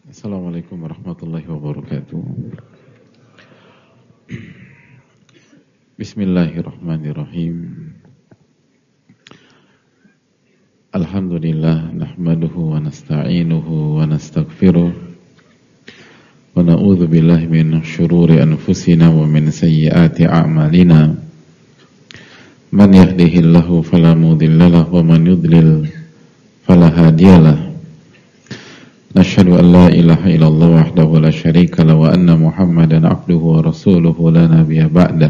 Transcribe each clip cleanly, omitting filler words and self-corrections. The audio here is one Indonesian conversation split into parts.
Assalamualaikum warahmatullahi wabarakatuh. Bismillahirrahmanirrahim. Alhamdulillah nahmaduhu wa nasta'inuhu wa nastaghfiruh wa na'udzu billahi min syururi anfusina wa min sayyiati a'malina. Man yahdihillahu fala mudilla lahu wa man yudlil fala hadiyalah. Nashhadu an la ilaha illallah wahdahu la syarika lahu wa anna Muhammadan abduhu wa rasuluhu la nabiyya ba'dah.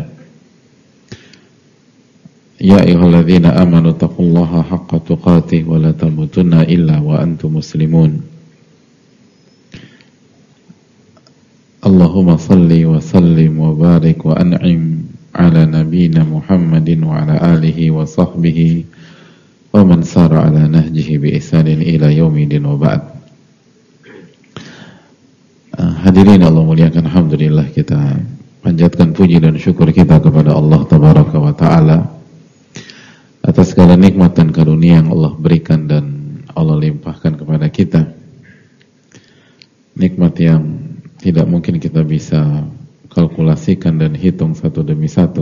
Ya ayyuhalladzina amanu taqullaha haqqa tuqatih wa la tamutunna illa wa antum muslimun. Allahumma salli wa sallim wa barik wa an'im ala nabiyyina Muhammadin wa ala alihi wa sahbihi wa man sara ala nahjihi bi ihsanin ila yaumidin wa ba'd. Hadirin Allah muliakan, alhamdulillah kita panjatkan puji dan syukur kita kepada Allah tabaraka wa ta'ala atas segala nikmat dan karunia yang Allah berikan dan Allah limpahkan kepada kita. Nikmat yang tidak mungkin kita bisa kalkulasikan dan hitung satu demi satu.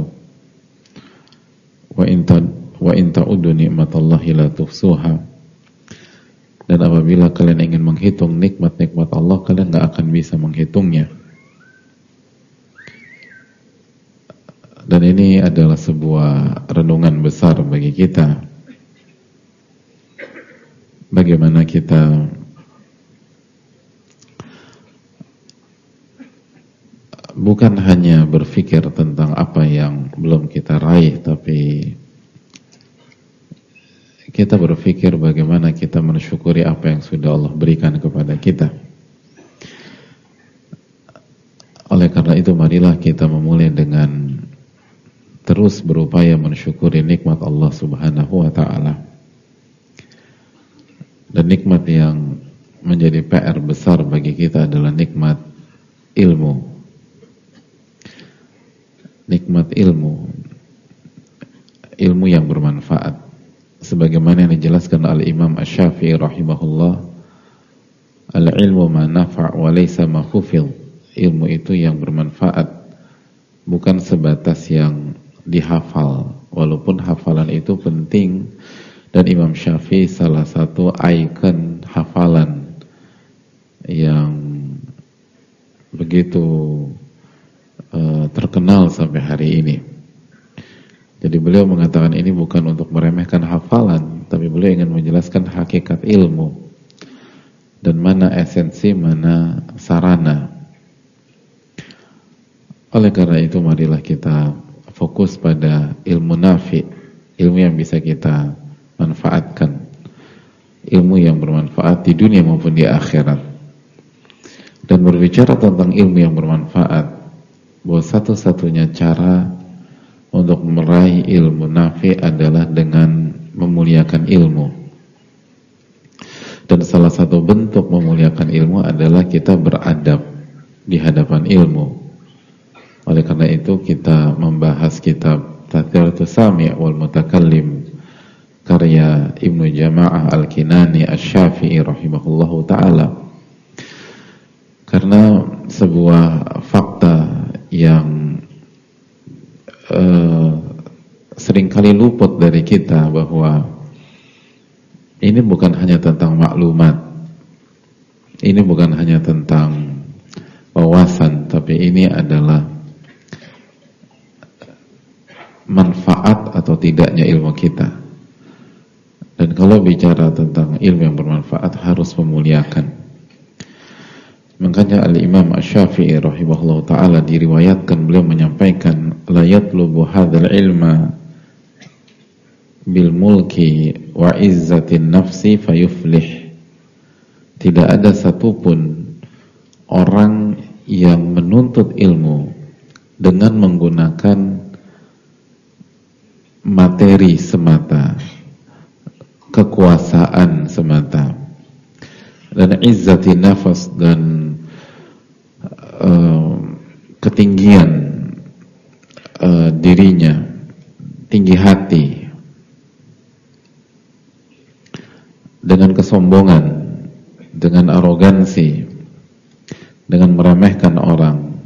Wa in ta'uddu ni'matallahi la tuhsuha. Dan apabila kalian ingin menghitung nikmat-nikmat Allah, kalian gak akan bisa menghitungnya. Dan ini adalah sebuah renungan besar bagi kita. Bagaimana kita bukan hanya berpikir tentang apa yang belum kita raih, tapi kita berpikir bagaimana kita mensyukuri apa yang sudah Allah berikan kepada kita. Oleh karena itu, marilah kita memulai dengan terus berupaya mensyukuri nikmat Allah Subhanahu wa ta'ala. Dan nikmat yang menjadi PR besar bagi kita adalah nikmat ilmu. Nikmat ilmu. Ilmu yang bermanfaat. Sebagaimana yang dijelaskan oleh Imam Asy-Syafi'i rahimahullah, al-ilmu ma nafa' wa laysa ma khufidh. Ilmu itu yang bermanfaat, bukan sebatas yang dihafal, walaupun hafalan itu penting. Dan Imam Syafi'i salah satu ikon hafalan yang begitu terkenal sampai hari ini. Jadi beliau mengatakan ini bukan untuk meremehkan hafalan, tapi beliau ingin menjelaskan hakikat ilmu dan mana esensi, mana sarana. Oleh karena itu, marilah kita fokus pada ilmu nafi, ilmu yang bisa kita manfaatkan, ilmu yang bermanfaat di dunia maupun di akhirat. Dan berbicara tentang ilmu yang bermanfaat, bahwa satu-satunya cara untuk meraih ilmu nafi adalah dengan memuliakan ilmu. Dan salah satu bentuk memuliakan ilmu adalah kita beradab di hadapan ilmu. Oleh karena itu kita membahas kitab Tadhkiratus Sami' wal Mutakallim karya Ibnu Jama'ah Al-Kinani Asy-Syafi'i rahimahullahu ta'ala. Karena sebuah fakta yang seringkali luput dari kita, bahwa ini bukan hanya tentang maklumat, ini bukan hanya tentang wawasan, tapi ini adalah manfaat atau tidaknya ilmu kita. Dan kalau bicara tentang ilmu yang bermanfaat, harus memuliakan. Makanya Al-Imam Asy-Syafi'i rahimahullahu ta'ala diriwayatkan beliau menyampaikan, la yatlubu hadzal ilma bil mulki wa izzatin nafsi fayuflih. Tidak ada satupun orang yang menuntut ilmu dengan menggunakan materi semata, kekuasaan semata, dan izzati nafas, dan ketinggian dirinya, tinggi hati, dengan kesombongan, dengan arogansi, dengan meremehkan orang,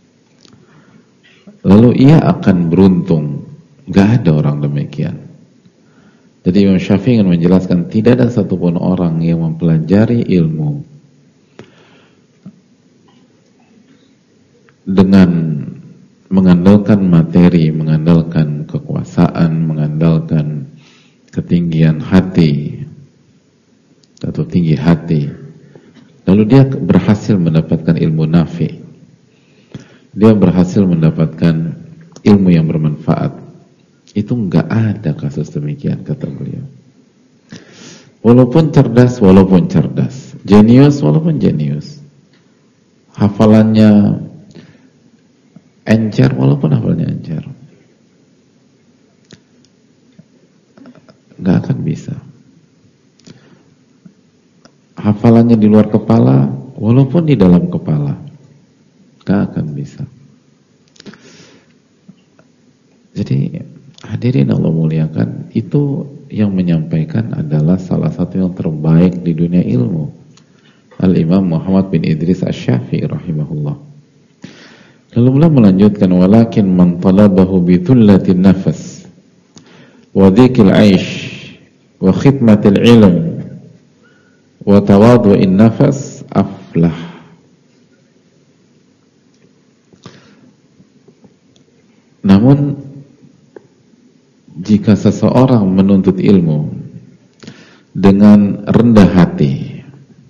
lalu ia akan beruntung. Gak ada orang demikian. Jadi Imam Syafi'i ingin menjelaskan tidak ada satupun orang yang mempelajari ilmu dengan mengandalkan materi, mengandalkan kekuasaan, mengandalkan ketinggian hati atau tinggi hati, lalu dia berhasil mendapatkan ilmu nafi, dia berhasil mendapatkan ilmu yang bermanfaat. Itu enggak ada kasus demikian, kata beliau. Walaupun cerdas, jenius walaupun jenius, hafalannya encer walaupun hafalannya encer, enggak akan bisa. Hafalannya di luar kepala walaupun di dalam kepala, enggak akan bisa. Jadi hadirin Allah muliakan, itu yang menyampaikan adalah salah satu yang terbaik di dunia ilmu, Al-Imam Muhammad bin Idris Asy-Syafi'i rahimahullah. Lalu beliau melanjutkan, walakin man talabahu bi thullatin nafas wa dhikil aish wa khidmatil ilm wa tawadhu'in nafas aflah. Namun jika seseorang menuntut ilmu dengan rendah hati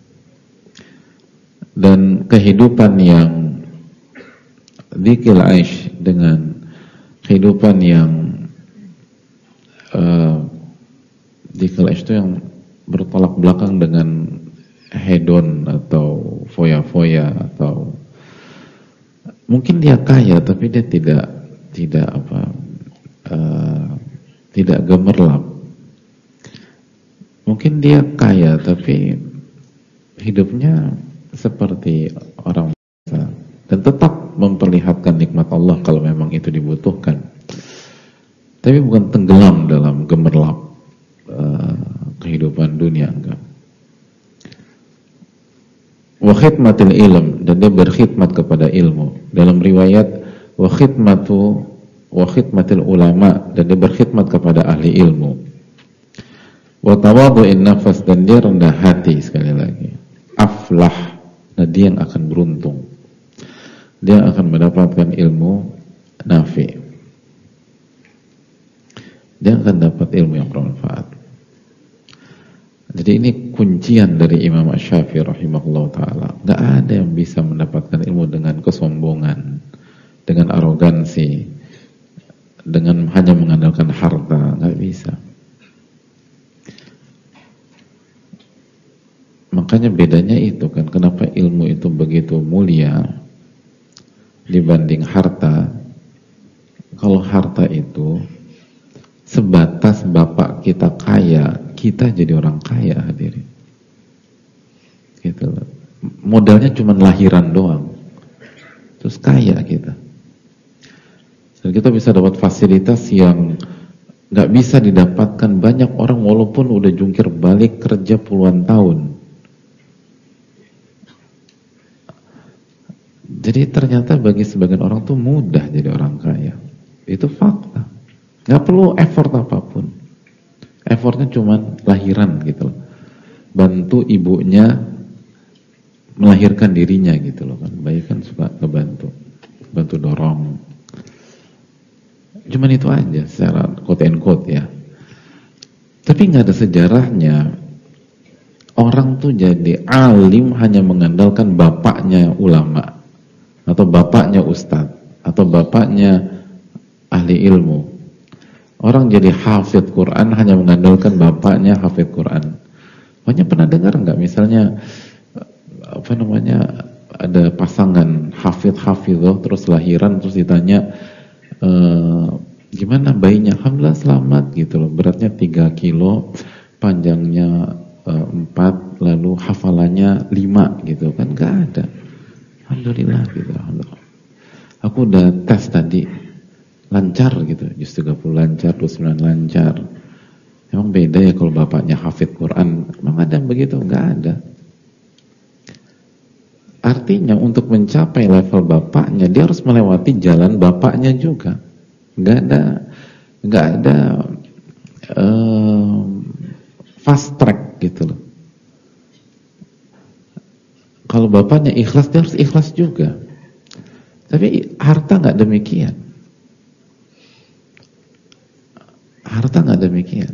dan kehidupan yang dzikil aish, dengan kehidupan yang dzikil aish itu yang bertolak belakang dengan hedon atau foya-foya, atau mungkin dia kaya tapi dia tidak gemerlap. Mungkin dia kaya tapi hidupnya seperti orang biasa dan tetap memperlihatkan nikmat Allah kalau memang itu dibutuhkan, tapi bukan tenggelam dalam gemerlap kehidupan dunia, enggak. Wa khidmatil ilm, dan dia berkhidmat kepada ilmu. Dalam riwayat wa khidmatil ulama, dan dia berkhidmat kepada ahli ilmu. Wa tawadhu'in nafas, dan dia rendah hati. Sekali lagi, aflah, nah dia yang akan beruntung, dia akan mendapatkan ilmu nafi, dia akan dapat ilmu yang bermanfaat. Jadi ini kuncian dari Imam Asy-Syafi'i rahimahullah ta'ala. Gak ada yang bisa mendapatkan ilmu dengan kesombongan, dengan arogansi, dengan hanya mengandalkan harta. Gak bisa. Makanya bedanya itu kan, kenapa ilmu itu begitu mulia dibanding harta. Kalau harta itu sebatas bapak kita kaya, kita jadi orang kaya, hadirin. Gitu loh. Modalnya cuma lahiran doang, terus kaya kita. Dan kita bisa dapat fasilitas yang gak bisa didapatkan banyak orang walaupun udah jungkir balik kerja puluhan tahun. Jadi ternyata bagi sebagian orang tuh mudah jadi orang kaya. Itu fakta. Gak perlu effort apapun. Effortnya cuma lahiran gitu loh. Bantu ibunya melahirkan dirinya gitu loh kan. Bayi kan suka ngebantu, bantu dorong. Cuman itu aja secara quote and quote ya. Tapi gak ada sejarahnya orang tuh jadi alim hanya mengandalkan bapaknya ulama, atau bapaknya ustadz, atau bapaknya ahli ilmu. Orang jadi hafidh Quran hanya mengandalkan bapaknya hafidh Quran. Banyak pernah dengar nggak misalnya ada pasangan hafidh-hafidhoh terus lahiran, terus ditanya gimana bayinya? Alhamdulillah selamat gitu loh. Beratnya 3 kilo, panjangnya 4, lalu hafalannya 5 gitu kan, nggak ada. Alhamdulillah gitu. Alhamdulillah. Aku udah tes tadi, lancar gitu, juz 30 lancar, 29 lancar. Emang beda ya kalau bapaknya hafidh Quran? Emang ada yang begitu? Enggak ada. Artinya untuk mencapai level bapaknya dia harus melewati jalan bapaknya juga. Nggak ada fast track gitu loh. Kalau bapaknya ikhlas, dia harus ikhlas juga. Tapi harta nggak demikian. Harta nggak demikian.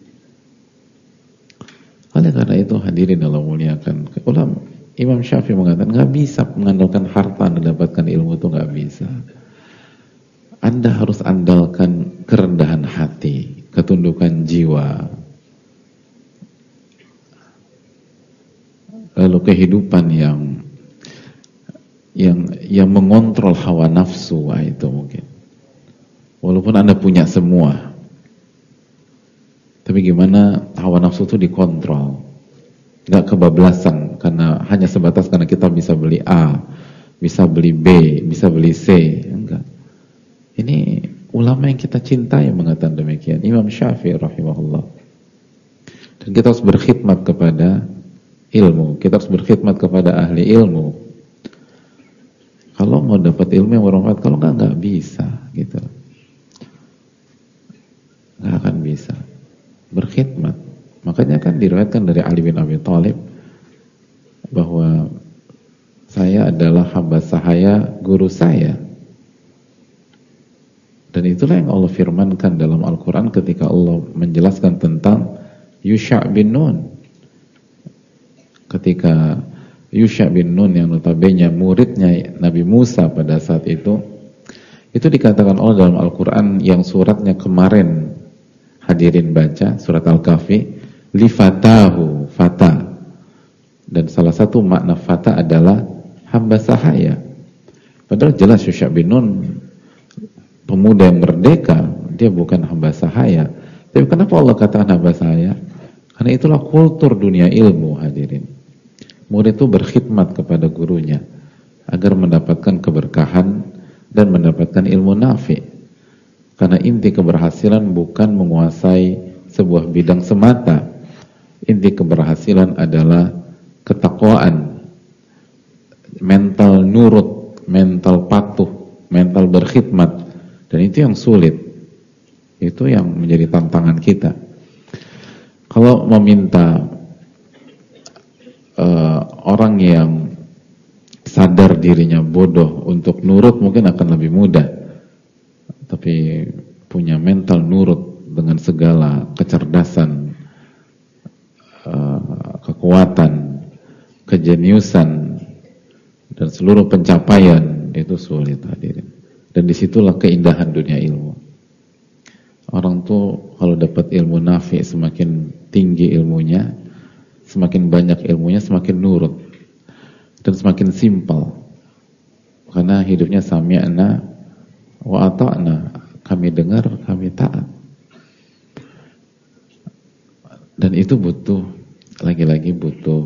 Oleh karena itu hadirin Allah muliakan, ulama Imam Syafi'i mengatakan nggak bisa mengandalkan harta mendapatkan ilmu, itu nggak bisa. Anda harus andalkan kerendahan hati, ketundukan jiwa, lalu kehidupan yang mengontrol hawa nafsu. Itu mungkin walaupun Anda punya semua, tapi gimana hawa nafsu itu dikontrol, nggak kebablasan hanya sebatas karena kita bisa beli A, bisa beli B, bisa beli C. Enggak. Ini ulama yang kita cintai mengatakan demikian, Imam Syafi'i rahimahullah. Dan kita harus berkhidmat kepada ilmu, kita harus berkhidmat kepada ahli ilmu. Kalau mau dapat ilmu yang bermanfaat, kalau nggak bisa gitu, nggak akan bisa berkhidmat. Makanya kan diriwayatkan dari Ali bin Abi Thalib bahwa saya adalah hamba sahaya guru saya. Dan itulah yang Allah firmankan dalam Al-Quran ketika Allah menjelaskan tentang Yusha' bin Nun. Ketika Yusha' bin Nun yang notabene muridnya Nabi Musa pada saat itu dikatakan Allah dalam Al-Quran yang suratnya kemarin hadirin baca, surat Al-Kahfi, lifatahu, fata. Dan salah satu makna fata adalah hamba sahaya. Padahal jelas Yusha' bin Nun pemuda yang merdeka, dia bukan hamba sahaya. Tapi kenapa Allah katakan hamba sahaya? Karena itulah kultur dunia ilmu, hadirin. Murid itu berkhidmat kepada gurunya agar mendapatkan keberkahan dan mendapatkan ilmu nafi. Karena inti keberhasilan bukan menguasai sebuah bidang semata. Inti keberhasilan adalah ketakwaan, mental nurut, mental patuh, mental berkhidmat. Dan itu yang sulit. Itu yang menjadi tantangan kita. Kalau meminta orang yang sadar dirinya bodoh untuk nurut mungkin akan lebih mudah. Tapi punya mental nurut dengan segala kecerdasan, kekuatan, kejeniusan, dan seluruh pencapaian, itu sulit, hadirin. Dan disitulah keindahan dunia ilmu. Orang tuh kalau dapat ilmu nafi, semakin tinggi ilmunya, semakin banyak ilmunya, semakin nurut dan semakin simpel. Karena hidupnya sami'na wa ata'na, kami dengar, kami taat. Dan itu butuh, lagi-lagi butuh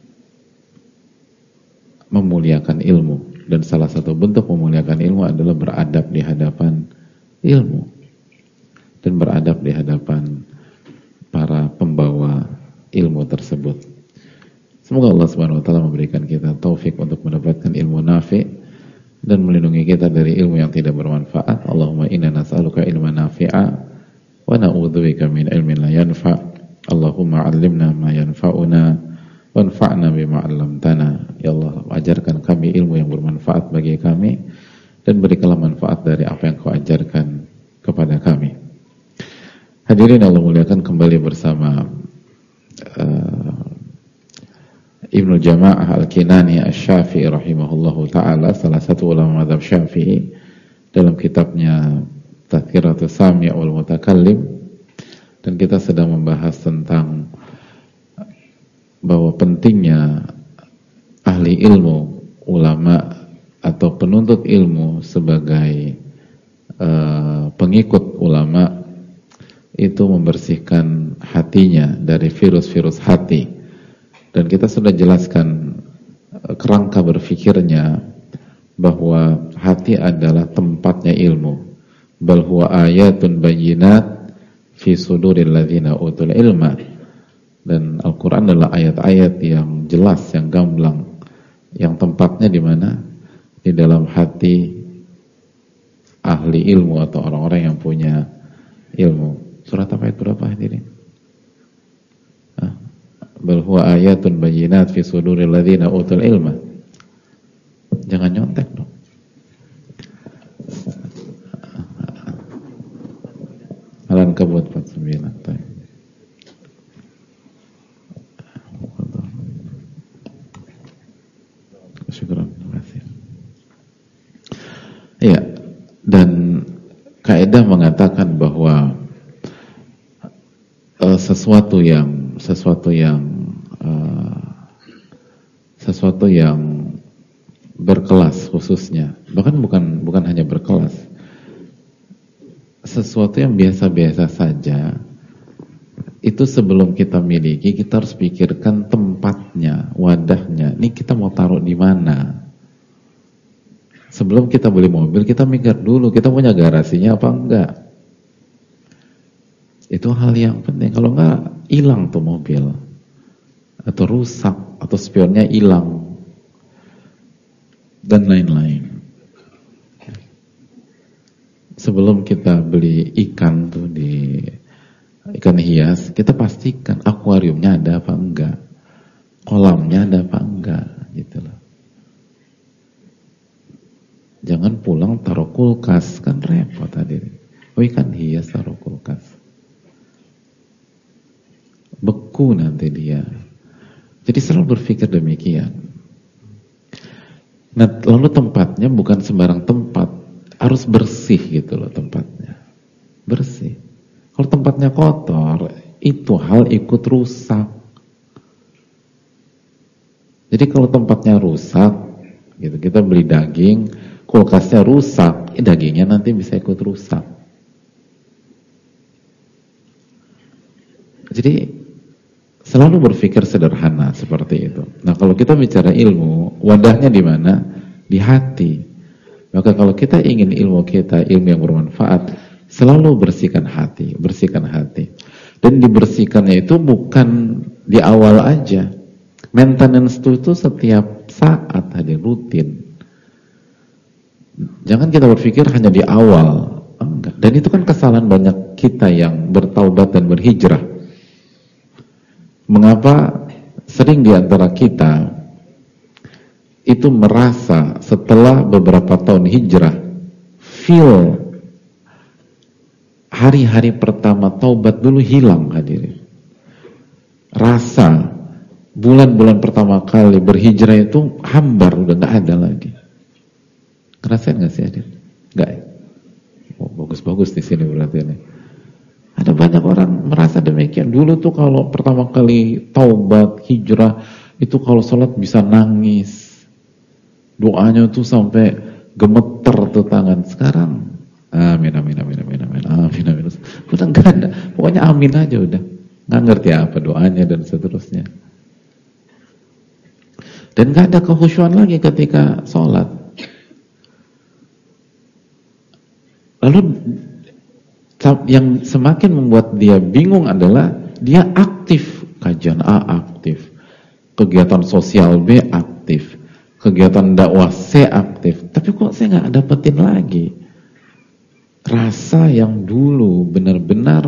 memuliakan ilmu. Dan salah satu bentuk memuliakan ilmu adalah beradab di hadapan ilmu dan beradab di hadapan para pembawa ilmu tersebut. Semoga Allah Subhanahu wa taala memberikan kita taufik untuk mendapatkan ilmu nafi dan melindungi kita dari ilmu yang tidak bermanfaat. Allahumma inna nas'aluka ilman nafi'a wa na'udzubika min ilmin la yanfa'. Allahumma 'allimna ma yanfa'una wanfa'na bima 'allamtana. Ya Allah, ajarkan kami ilmu yang bermanfaat bagi kami dan berikanlah manfaat dari apa yang Kau ajarkan kepada kami. Hadirin Allah muliakan, kembali bersama Ibnu Jama'ah Al-Kinani Asy-Syafi'i rahimahullahu taala, salah satu ulama mazhab Syafi'i, dalam kitabnya Tadhkiratus Sami' wal Mutakallim. Dan kita sedang membahas tentang bahwa pentingnya ahli ilmu, ulama atau penuntut ilmu sebagai pengikut ulama itu membersihkan hatinya dari virus-virus hati. Dan kita sudah jelaskan kerangka berfikirnya bahwa hati adalah tempatnya ilmu. Bal huwa ayatun bayyinat fi suduril ladzina utul ilma. Dan Al-Quran adalah ayat-ayat yang jelas, yang gamblang, yang tempat tempatnya di mana? Di dalam hati ahli ilmu atau orang-orang yang punya ilmu. Surat apa itu berapa hadirin? Bal huwa ayatun bayyinat fi suduril ladzina utul ilma. Jangan nyontek dong. Al-Ankabut 49. Syukran, terima kasih. Iya, dan kaidah mengatakan bahwa sesuatu yang berkelas khususnya, bahkan bukan hanya berkelas, sesuatu yang biasa-biasa saja itu sebelum kita miliki kita harus pikirkan tempatnya, wadahnya. Ini kita mau taruh di mana? Sebelum kita beli mobil kita mikir dulu kita punya garasinya apa enggak. Itu hal yang penting. Kalau enggak hilang tuh mobil, atau rusak, atau spionnya hilang, dan lain-lain. Sebelum kita beli ikan tuh di ikan hias, kita pastikan akuariumnya ada apa enggak, kolamnya ada apa enggak, gitu loh. Jangan pulang taruh kulkas, kan repot tadi. Oh ikan hias taruh kulkas, beku nanti dia. Jadi selalu berpikir demikian. Nah, lalu tempatnya bukan sembarang tempat, harus bersih gitu loh tempatnya. Bersih. Kalau tempatnya kotor, itu hal ikut rusak. Jadi kalau tempatnya rusak, gitu, kita beli daging, kulkasnya rusak, dagingnya nanti bisa ikut rusak. Jadi selalu berpikir sederhana seperti itu. Nah, kalau kita bicara ilmu, wadahnya di mana? Di hati. Maka kalau kita ingin ilmu kita, ilmu yang bermanfaat, selalu bersihkan hati, bersihkan hati. Dan dibersihkannya itu bukan di awal aja. Maintenance itu setiap saat, hadir rutin. Jangan kita berpikir hanya di awal. Enggak. Dan itu kan kesalahan banyak kita yang bertaubat dan berhijrah. Mengapa sering di antara kita itu merasa setelah beberapa tahun hijrah, feel hari-hari pertama taubat dulu hilang hadirin. Rasa bulan-bulan pertama kali berhijrah itu hambar, udah gak ada lagi. Ngerasain gak sih hadirin? Gak ya? Oh, bagus-bagus di sini berarti ini. Ada banyak orang merasa demikian. Dulu tuh kalau pertama kali taubat, hijrah, itu kalau sholat bisa nangis. Doanya tuh sampai gemeter tuh tangan. Sekarang, amin, amin, amin, amin, amin, amin, amin. Udah gak ada. Pokoknya amin aja udah. Gak ngerti apa doanya dan seterusnya. Dan gak ada kekhusyuan lagi ketika sholat. Lalu yang semakin membuat dia bingung adalah dia aktif, kajian A aktif, kegiatan sosial B aktif, kegiatan dakwah C aktif, tapi kok saya nggak dapetin lagi rasa yang dulu benar-benar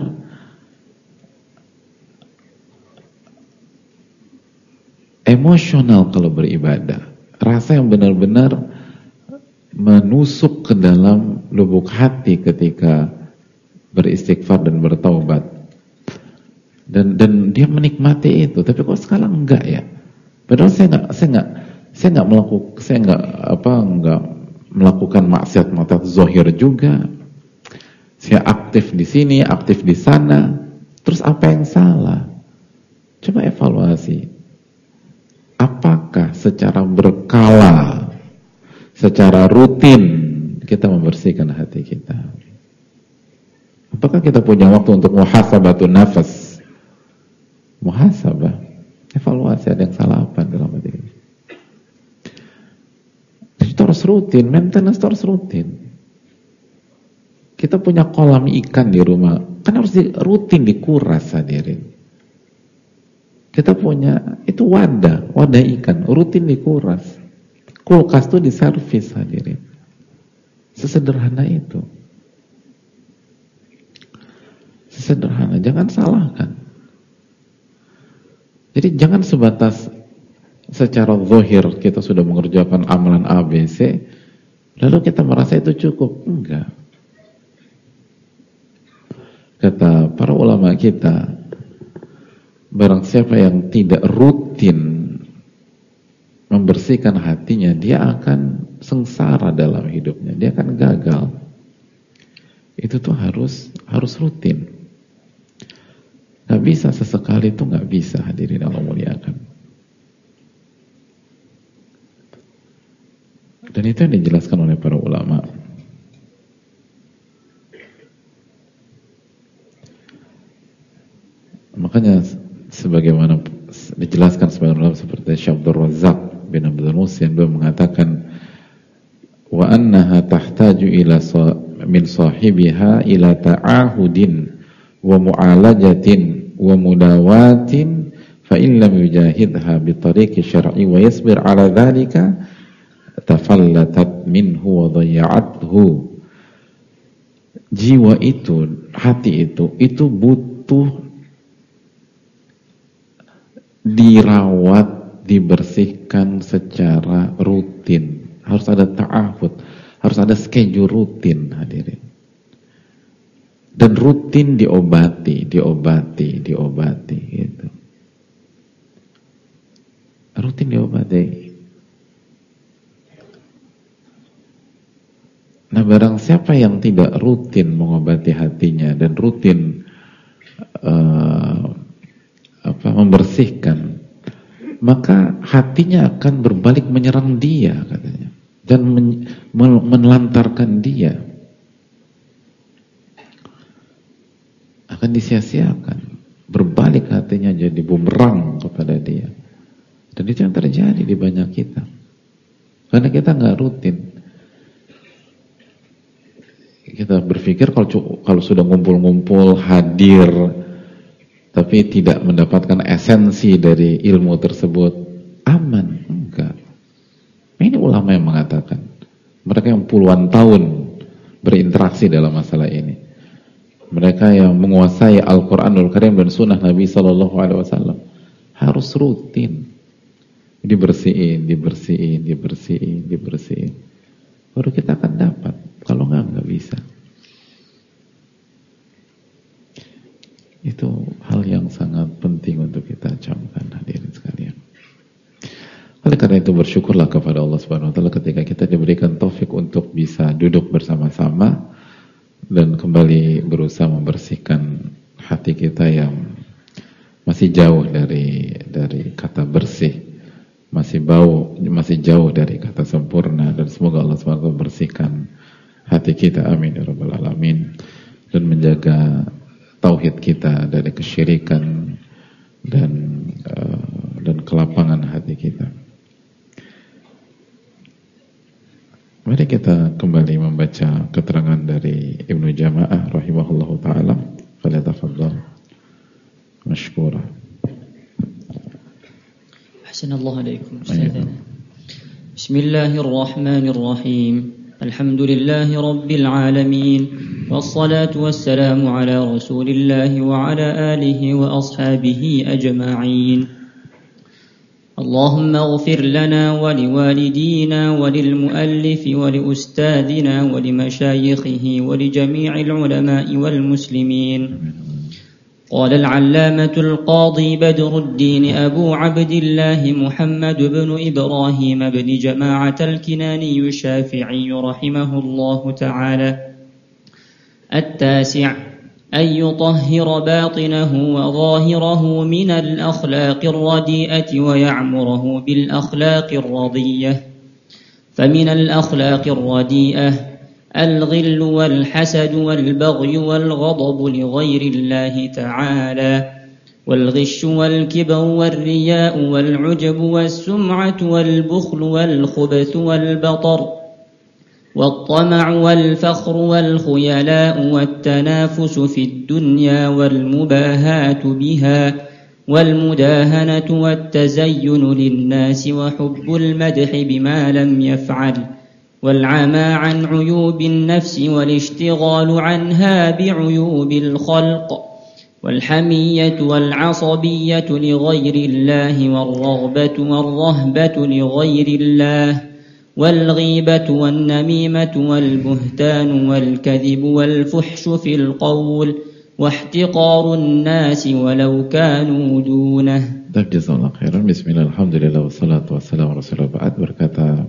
emosional kalau beribadah, rasa yang benar-benar menusuk ke dalam lubuk hati ketika beristighfar dan bertaubat, dan dia menikmati itu. Tapi kok sekarang enggak ya? Padahal saya nggak melakukan maksiat zahir juga. Saya aktif di sini, aktif di sana. Terus apa yang salah? Coba evaluasi. Apakah secara berkala, secara rutin kita membersihkan hati kita? Apakah kita punya waktu untuk muhasabatun nafas? Muhasabah, evaluasi, ada yang salah apa dalam hati ini? Itu harus rutin, maintenance itu harus rutin. Kita punya kolam ikan di rumah, kan harus rutin dikuras hadirin. Kita punya itu wadah ikan, rutin dikuras. Kulkas tuh diservis, hadirin. Sesederhana itu. Sesederhana, jangan salahkan. Jadi jangan sebatas secara zahir kita sudah mengerjakan amalan A, B, C, lalu kita merasa itu cukup. Enggak. Kata para ulama kita, barang siapa yang tidak rutin membersihkan hatinya, dia akan sengsara dalam hidupnya, dia akan gagal. Itu tuh harus rutin. Gak bisa sesekali itu, gak bisa, hadirin Allah muliakan. Dan itu yang dijelaskan oleh para ulama. Makanya sebagaimana dijelaskan sebagian ulama seperti Syekh Abdul Razak bin Abdul Muhsin, beliau mengatakan wa annaha tahtaju ila min sahibiha ila ta'ahudin wa mu'alajatin wa mudawatin fa in lam yujahidha bi tariqi syar'i wa yasbir ala dhalika tafallatat minhu wa dhayya'athu. Jiwa itu, hati itu butuh dirawat, dibersihkan secara rutin. Harus ada ta'ahud, harus ada schedule rutin, hadirin. Dan rutin diobati gitu. Rutin diobati. Nah, barang siapa yang tidak rutin mengobati hatinya dan rutin membersihkan, maka hatinya akan berbalik menyerang dia, katanya, dan menelantarkan dia, akan disia-siakan, berbalik hatinya jadi bumerang kepada dia. Dan itu yang terjadi di banyak kita, karena kita nggak rutin. Kita berpikir kalau sudah ngumpul-ngumpul, hadir, tapi tidak mendapatkan esensi dari ilmu tersebut, aman. Enggak. Ini ulama yang mengatakan. Mereka yang puluhan tahun berinteraksi dalam masalah ini. Mereka yang menguasai Al-Quranul Karim dan Sunnah Nabi SAW. Harus rutin. Dibersihin. Baru kita akan dapat. Kalau nggak bisa. Itu hal yang sangat penting untuk kita camkan, hadirin sekalian. Oleh karena itu bersyukurlah kepada Allah Subhanahu wa taala ketika kita diberikan taufik untuk bisa duduk bersama-sama dan kembali berusaha membersihkan hati kita yang masih jauh dari kata bersih, masih jauh dari kata sempurna, dan semoga Allah Subhanahu wa taala bersihkan hati kita, amin ya rabbal alamin, dan menjaga tauhid kita dari kesyirikan dan kelapangan hati kita. Mari kita kembali membaca keterangan dari Ibnu Jama'ah rahimahullahu taala. Falyatafaddal mashkura. Ahsanallahu alaikum. Bismillahirrahmanirrahim. Alhamdulillahi rabbil alamin. والصلاة والسلام على رسول الله وعلى آله وأصحابه أجمعين. اللهم اغفر لنا ولوالدينا وللمؤلف ولأستاذنا ولمشايخه ولجميع العلماء والمسلمين. قال العلامة القاضي بدر الدين أبو عبد الله محمد بن إبراهيم بن جماعة الكناني الشافعي رحمه الله تعالى: التاسع أن يطهر باطنه وظاهره من الأخلاق الرديئة ويعمره بالأخلاق الرضية. فمن الأخلاق الرديئة الغل والحسد والبغي والغضب لغير الله تعالى، والغش والكبر والرياء والعجب والسمعة والبخل والخبث والبطر والطمع والفخر والخيلاء والتنافس في الدنيا والمباهاة بها والمداهنة والتزين للناس وحب المدح بما لم يفعل والعمى عن عيوب النفس والاشتغال عنها بعيوب الخلق والحمية والعصبية لغير الله والرغبة والرهبة لغير الله والغيبة والنميمة والبهتان والكذب والفحش في القول واحتقار الناس ولو كانوا دونه. Jazakallahu khairan. Bismillah, alhamdulillah, wassalatu wassalamu ala rasulillah. Ba'd. Berkata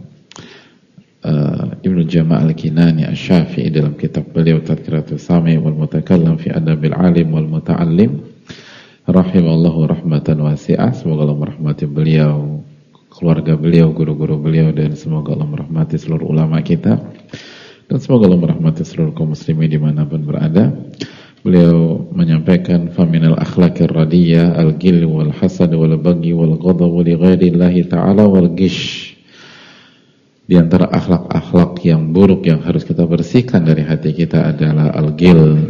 Ibnu Jama' al-Kinani Asy-Syafi'i dalam kitab beliau Tadhkiratus Sami' wal Mutakallim fi Adabil Alim wal Muta'allim, rahimallahu rahmatan wasi'ah. Semoga Allah merahmati beliau, keluarga beliau, guru-guru beliau, dan semoga Allah merahmati seluruh ulama kita, dan semoga Allah merahmati seluruh kaum muslimin dimanapun berada. Beliau menyampaikan faminal akhlaqir radiyah al-ghil wal hasad wal baghi wal ghadab li ghairillahi ta'ala wal gish. Di antara akhlak-akhlak yang buruk yang harus kita bersihkan dari hati kita adalah al-ghil,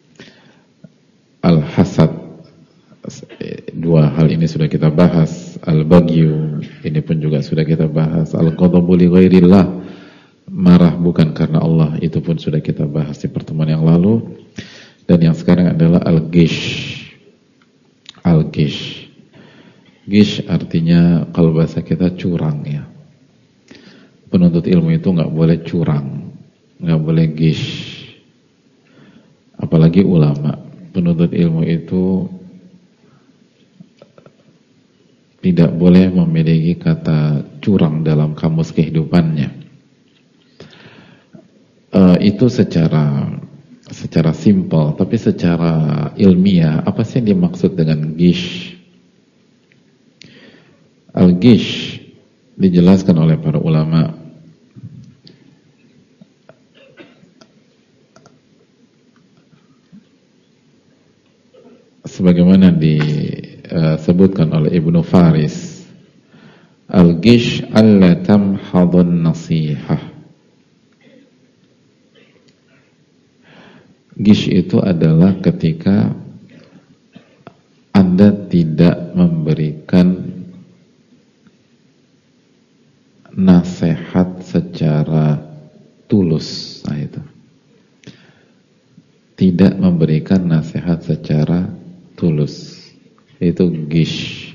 al-hasad. Dua hal ini sudah kita bahas. Al-bagyu, ini pun juga sudah kita bahas. Al-ghadabu li ghairillah, marah bukan karena Allah, itu pun sudah kita bahas di pertemuan yang lalu. Dan yang sekarang adalah al-gish. Al-gish, gish artinya kalau bahasa kita curang ya. Penuntut ilmu itu nggak boleh curang, nggak boleh gish. Apalagi ulama. Penuntut ilmu itu tidak boleh memiliki kata curang dalam kamus kehidupannya. Itu secara simpel, tapi secara ilmiah apa sih yang dimaksud dengan gish? Al-gish dijelaskan oleh para ulama sebagaimana disebutkan oleh Ibnu Faris. Al-gish alla tamhadun nasihah. Gish itu adalah ketika Anda tidak memberikan nasihat secara tulus. Nah itu, tidak memberikan nasihat secara tulus, itu gish.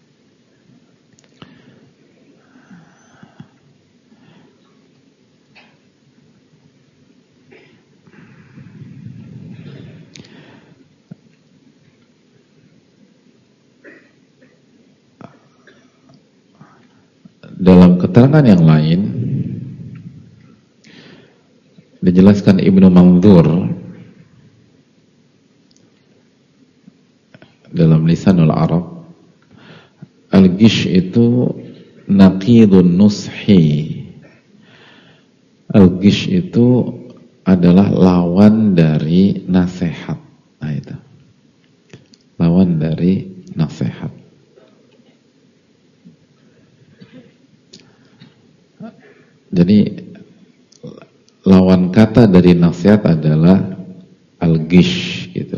Dalam keterangan yang lain dijelaskan Ibnu Mandzur dalam Lisanul Arab, al-gish itu naqidun nushi. Al-gish itu adalah lawan dari nasihat. Nah itu, lawan dari nasihat. Jadi lawan kata dari nasihat adalah al-gish gitu.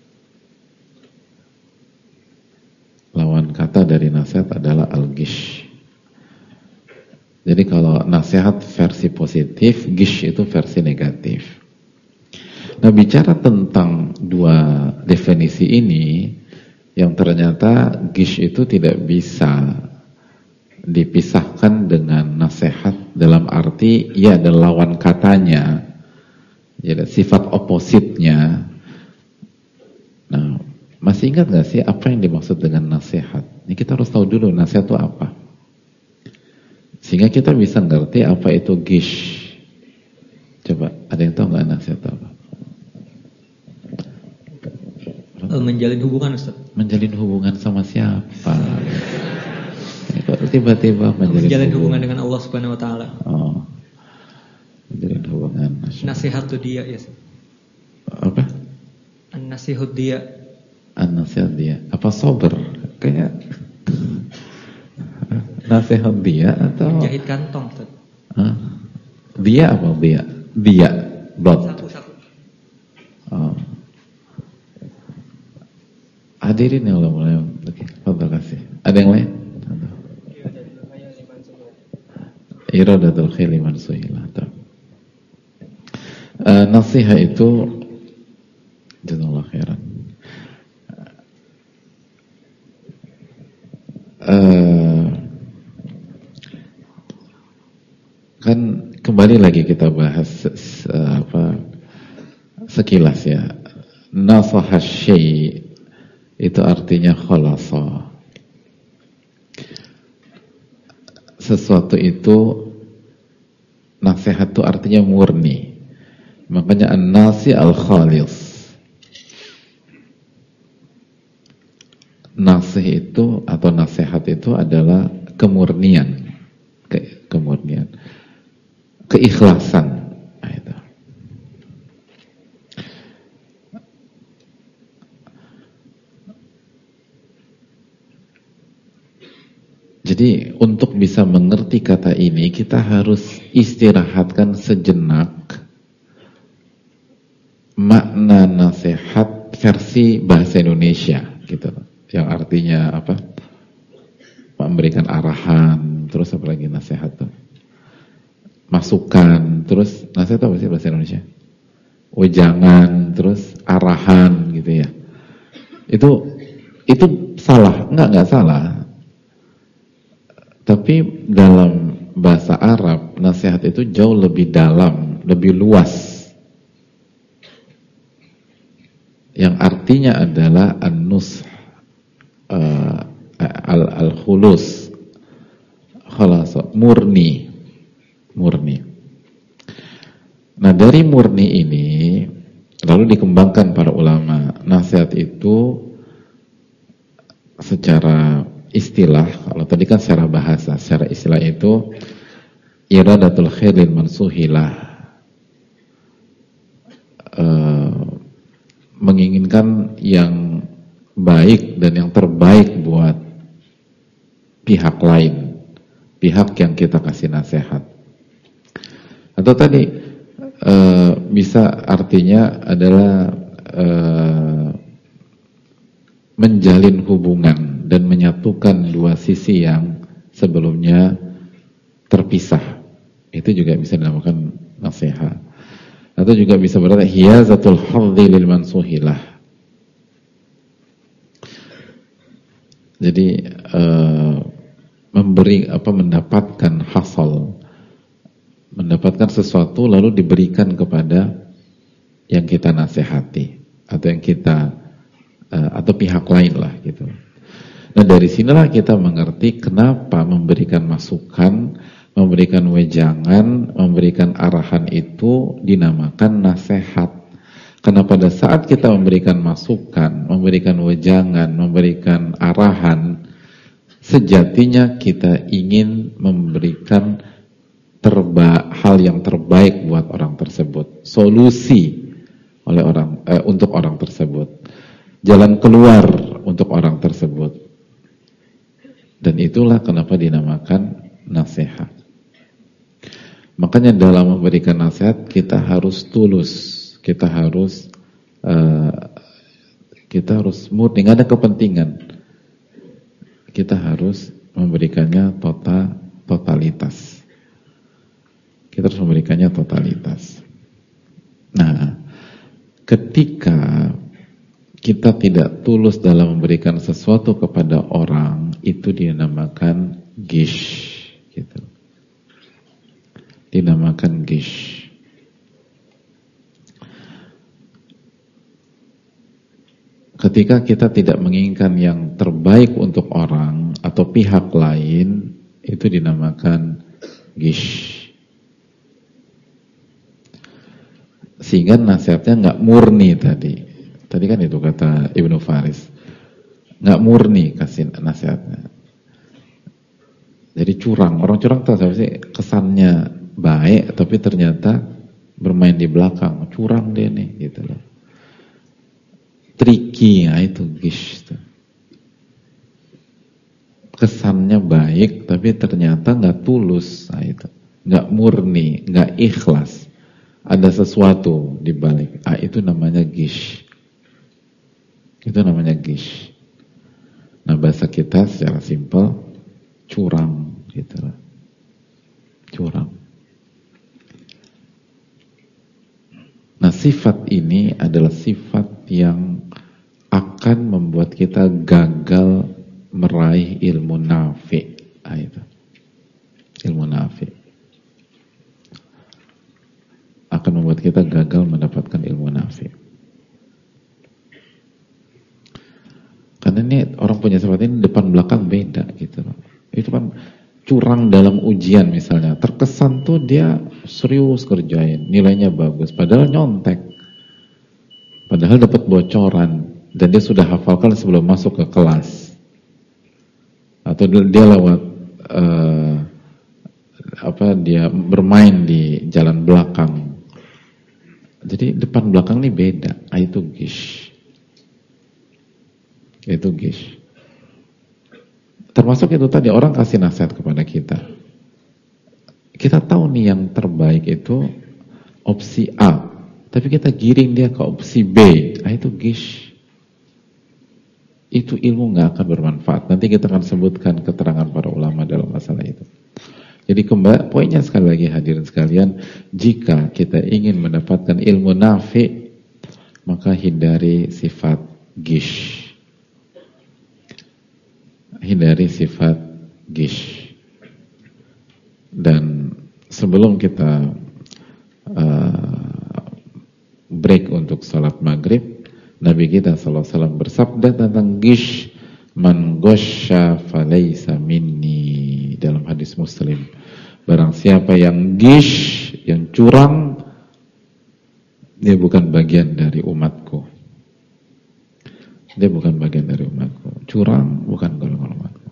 Lawan kata dari nasihat adalah al-gish. Jadi kalau nasihat versi positif, gish itu versi negatif. Nah, bicara tentang dua definisi ini, yang ternyata gish itu tidak bisa dipisahkan dengan nasihat dalam arti ia adalah lawan katanya, jadi sifat opositnya. Nah, masih ingat gak sih apa yang dimaksud dengan nasihat? Ini kita harus tahu dulu nasihat itu apa, sehingga kita bisa ngerti apa itu gish. Coba, ada yang tahu gak nasihat apa? Menjalin hubungan, Ustaz. Menjalin hubungan sama siapa? Tiba-tiba menjalin hubungan dengan Allah Subhanahu wa taala. Oh. Menjalin hubungan. Nasihat dia ya. Apa? An-nasihud dia. An-nasihat dia. Apa sober? Kayak nasihat dia atau jahit kantong, Ustaz. Dia apa dia? Dia. Blot. Satu. Oh. Ada Hadirin yang Allah mulai. Oke, terima kasih. Ada yang lain? Iradatul khair liman suhila. Nasihat itu jazakallahu khairan. Kan kembali lagi kita bahas sekilas ya. Nasaha syai' itu artinya khalasa. Sesuatu itu nasihat itu artinya murni. Makanya an-nasi al-khalis. Nasih itu atau nasihat itu adalah kemurnian, kemurnian, keikhlasan. Nah, itu. Jadi untuk bisa mengerti kata ini kita harus istirahatkan sejenak makna nasihat versi bahasa Indonesia gitu. Yang artinya apa? Memberikan arahan, terus apa lagi nasihat tuh? Masukan, terus nasihat apa sih bahasa Indonesia? Wejangan, terus arahan gitu ya. Itu salah? Enggak salah. Tapi dalam bahasa Arab, nasihat itu jauh lebih dalam, lebih luas. Yang artinya adalah an-nush, al-khulus, khalasa, murni. Nah dari murni ini lalu dikembangkan para ulama. Nasihat itu secara istilah, kalau tadi kan secara bahasa, secara istilah itu iradatul khairil mansuhilah, menginginkan yang baik dan yang terbaik buat pihak lain, pihak yang kita kasih nasihat. Atau tadi bisa artinya adalah menjalin hubungan dan menyatukan dua sisi yang sebelumnya terpisah. Itu juga bisa dinamakan nasihat. Atau juga bisa berarti hiyazatul hadzi lil mansuhilah. Jadi mendapatkan hasal, mendapatkan sesuatu lalu diberikan kepada yang kita nasihati atau yang kita atau pihak lain lah gitu. Nah dari sinilah kita mengerti kenapa memberikan masukan, memberikan wejangan, memberikan arahan itu dinamakan nasihat. Karena pada saat kita memberikan masukan, memberikan wejangan, memberikan arahan, sejatinya kita ingin memberikan hal yang terbaik buat orang tersebut, solusi oleh untuk orang tersebut, jalan keluar untuk orang tersebut. Dan itulah kenapa dinamakan nasihat. Makanya dalam memberikan nasihat kita harus tulus, kita harus murni, nggak ada kepentingan. Kita harus memberikannya totalitas. Kita harus memberikannya totalitas. Nah, ketika kita tidak tulus dalam memberikan sesuatu kepada orang, itu dinamakan gish, gitu. Dinamakan gish. Ketika kita tidak menginginkan yang terbaik untuk orang atau pihak lain, itu dinamakan gish. Sehingga nasihatnya nggak murni tadi. Tadi kan itu kata Ibnu Faris, nggak murni kasih nasihatnya. Jadi curang. Orang curang tahu siapa sih? Kesannya baik, tapi ternyata bermain di belakang. Curang dia nih, gitu loh. Tricky, ya itu gish. Kesannya baik, tapi ternyata nggak tulus. Nah, itu nggak murni, nggak ikhlas. Ada sesuatu di balik. Itu namanya gish. Itu namanya gish. Nah, bahasa kita secara simpel curang gitu loh. Curang. Nah, sifat ini adalah sifat yang akan membuat kita gagal meraih ilmu nafi'. Nah, itu. Ilmu nafi' akan membuat kita gagal mendapatkan ilmu nafi'. Karena ini orang punya sifat ini depan belakang beda gitu loh. Itu kan curang dalam ujian misalnya. Terkesan tuh dia serius kerjain, nilainya bagus, padahal nyontek. Padahal dapat bocoran dan dia sudah hafalkan sebelum masuk ke kelas. Atau dia lewat dia bermain di jalan belakang. Jadi depan belakang ini beda. Itu gish. Itu gish. Termasuk itu tadi orang kasih nasihat kepada kita. Kita tahu nih yang terbaik itu opsi A, tapi kita giring dia ke opsi B. Itu gish. Itu ilmu nggak akan bermanfaat. Nanti kita akan sebutkan keterangan para ulama dalam masalah itu. Jadi poinnya sekali lagi hadirin sekalian, jika kita ingin mendapatkan ilmu nafi', maka hindari sifat gish. Hindari sifat gish. Dan sebelum kita break untuk salat maghrib, Nabi kita SAW bersabda tentang gish, man ghasya falaysa minni, dalam hadis Muslim. Barang siapa yang gish, yang curang, dia bukan bagian dari umatku. Dia bukan bagian dari umatku. Curang bukan golongan umatku.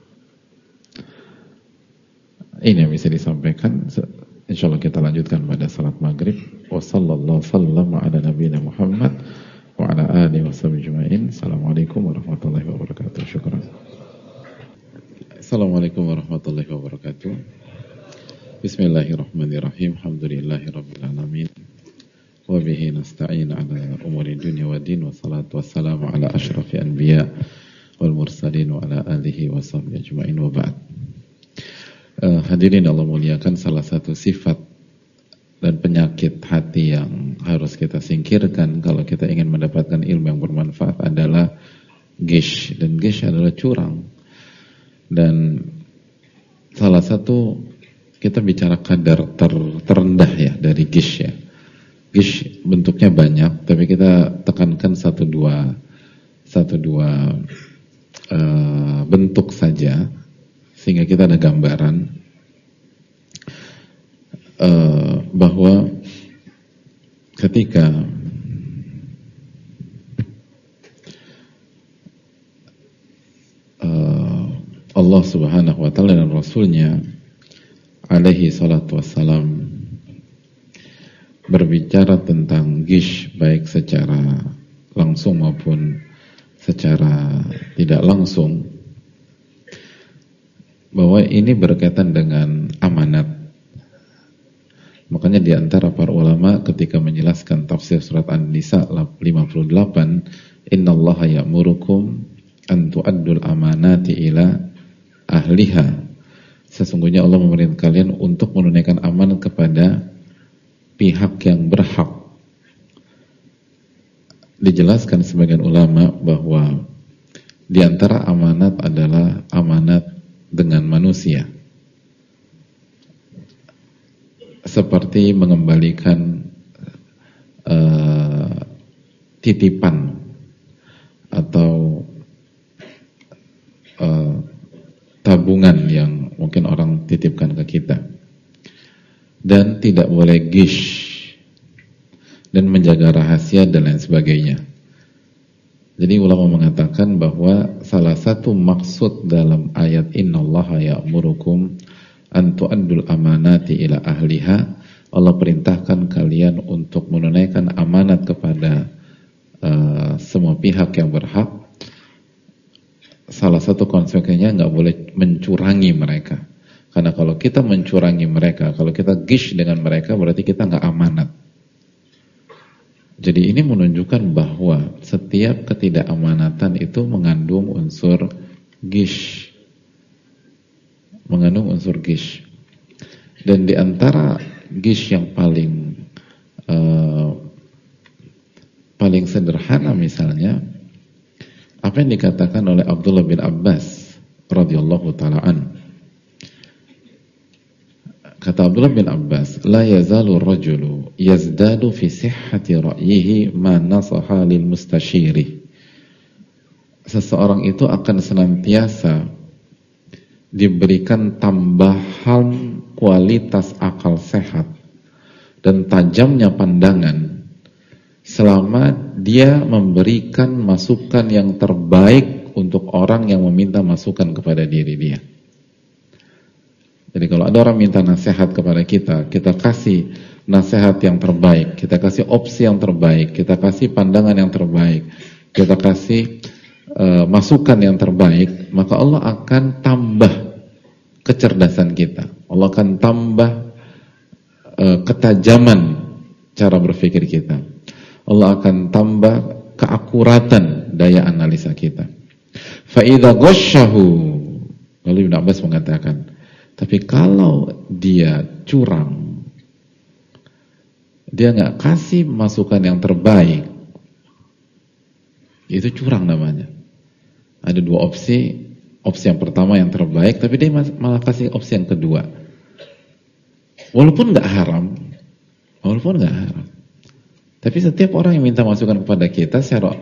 Ini yang bisa disampaikan. Insyaallah kita lanjutkan pada salat maghrib. Wassallallahu sallam ala nabiyina Muhammad wa ala alihi washabihi ajma'in. Assalamualaikum warahmatullahi wabarakatuh. Syukran. Assalamualaikum warahmatullahi wabarakatuh. Bismillahirrahmanirrahim. Alhamdulillahirabbil alamin. Wa bihi nasta'in ala umuri dunya wa din, wa salatu wassalamu ala asyrafil anbiya wal mursalin wa ala alihi wa sahbihi ajma'in, wa ba'd. Hadirin Allah muliakan, salah satu sifat dan penyakit hati yang harus kita singkirkan kalau kita ingin mendapatkan ilmu yang bermanfaat adalah gish, dan gish adalah curang. Dan salah satu, kita bicara kadar terendah ya dari gish ya. Gish bentuknya banyak, tapi kita tekankan satu dua bentuk saja sehingga kita ada gambaran bahwa ketika Allah Subhanahu wa ta'ala dan Rasulnya alaihi salatu wassalam berbicara tentang gish, baik secara langsung maupun secara tidak langsung, bahwa ini berkaitan dengan amanat. Makanya di antara para ulama ketika menjelaskan tafsir surat An-Nisa 58, innallaha ya'murukum an tu'addul amanati ila ahliha. Sesungguhnya Allah memerintahkan kalian untuk menunaikan amanat kepada pihak yang berhak. Dijelaskan sebagian ulama bahwa di antara amanat adalah amanat dengan manusia, seperti mengembalikan titipan atau tabungan yang mungkin orang titipkan ke kita, dan tidak boleh gish dan menjaga rahasia dan lain sebagainya. Jadi ulama mengatakan bahwa salah satu maksud dalam ayat innallaha ya'murukum an tu'addul amanati ila ahliha, Allah perintahkan kalian untuk menunaikan amanat kepada semua pihak yang berhak. Salah satu konsekuensinya nggak boleh mencurangi mereka. Karena kalau kita mencurangi mereka, kalau kita gish dengan mereka, berarti kita nggak amanat. Jadi ini menunjukkan bahwa setiap ketidakamanatan itu mengandung unsur gish, mengandung unsur gish. Dan di antara gish yang paling sederhana misalnya apa yang dikatakan oleh Abdullah bin Abbas radhiyallahu taala an. Kata Abdullah bin Abbas, la yazalu rajulu yazdadu fi sihhati ra'yihi ma nasaha lil mustashiri. Seseorang itu akan senantiasa diberikan tambahan kualitas akal sehat dan tajamnya pandangan selama dia memberikan masukan yang terbaik untuk orang yang meminta masukan kepada diri dia. Jadi kalau ada orang minta nasihat kepada kita, kita kasih nasihat yang terbaik, kita kasih opsi yang terbaik, kita kasih pandangan yang terbaik, kita kasih masukan yang terbaik, maka Allah akan tambah kecerdasan kita. Allah akan tambah ketajaman cara berpikir kita. Allah akan tambah keakuratan daya analisa kita. Fa idza ghasyahu, lalu Ibnu Abbas mengatakan, tapi kalau dia curang, dia nggak kasih masukan yang terbaik, itu curang namanya. Ada dua opsi. Opsi yang pertama yang terbaik, tapi dia malah kasih opsi yang kedua. Walaupun nggak haram, tapi setiap orang yang minta masukan kepada kita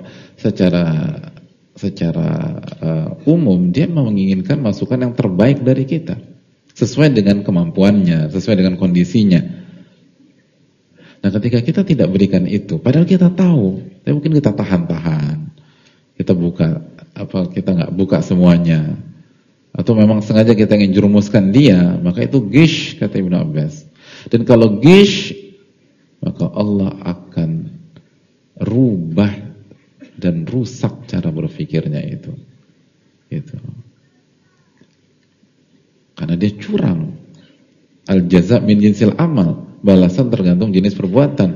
secara umum dia menginginkan masukan yang terbaik dari kita, sesuai dengan kemampuannya, sesuai dengan kondisinya. Nah, ketika kita tidak berikan itu, padahal kita tahu, tapi mungkin kita tahan-tahan, kita nggak buka semuanya, atau memang sengaja kita ingin jerumuskan dia, maka itu gish, kata Ibnu Abbas. Dan kalau gish, maka Allah akan rubah dan rusak cara berpikirnya itu. Karena dia curang. Al-jaza min jinsil amal, balasan tergantung jenis perbuatan.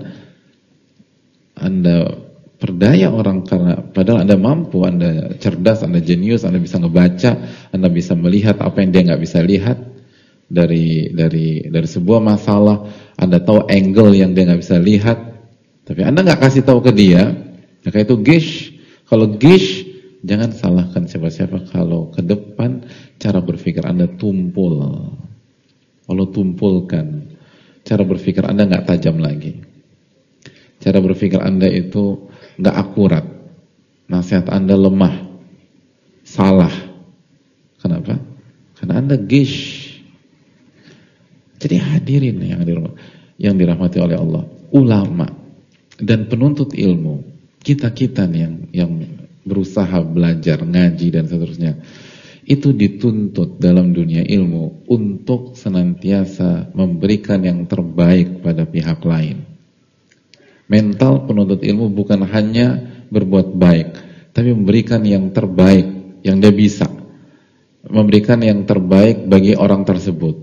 Anda perdaya orang karena padahal Anda mampu, Anda cerdas, Anda jenius, Anda bisa ngebaca, Anda bisa melihat apa yang dia nggak bisa lihat dari sebuah masalah. Anda tahu angle yang dia nggak bisa lihat, tapi Anda nggak kasih tahu ke dia, maka itu gish. Kalau gish, jangan salahkan siapa-siapa kalau ke depan cara berpikir Anda tumpul. Allah tumpulkan, cara berpikir Anda nggak tajam lagi, cara berpikir Anda itu nggak akurat, nasihat Anda lemah, salah. Kenapa? Karena Anda gish. Jadi hadirin yang dirahmati oleh Allah, ulama dan penuntut ilmu, kita nih yang berusaha belajar, ngaji dan seterusnya, itu dituntut dalam dunia ilmu untuk senantiasa memberikan yang terbaik pada pihak lain. Mental penuntut ilmu bukan hanya berbuat baik, tapi memberikan yang terbaik yang dia bisa, memberikan yang terbaik bagi orang tersebut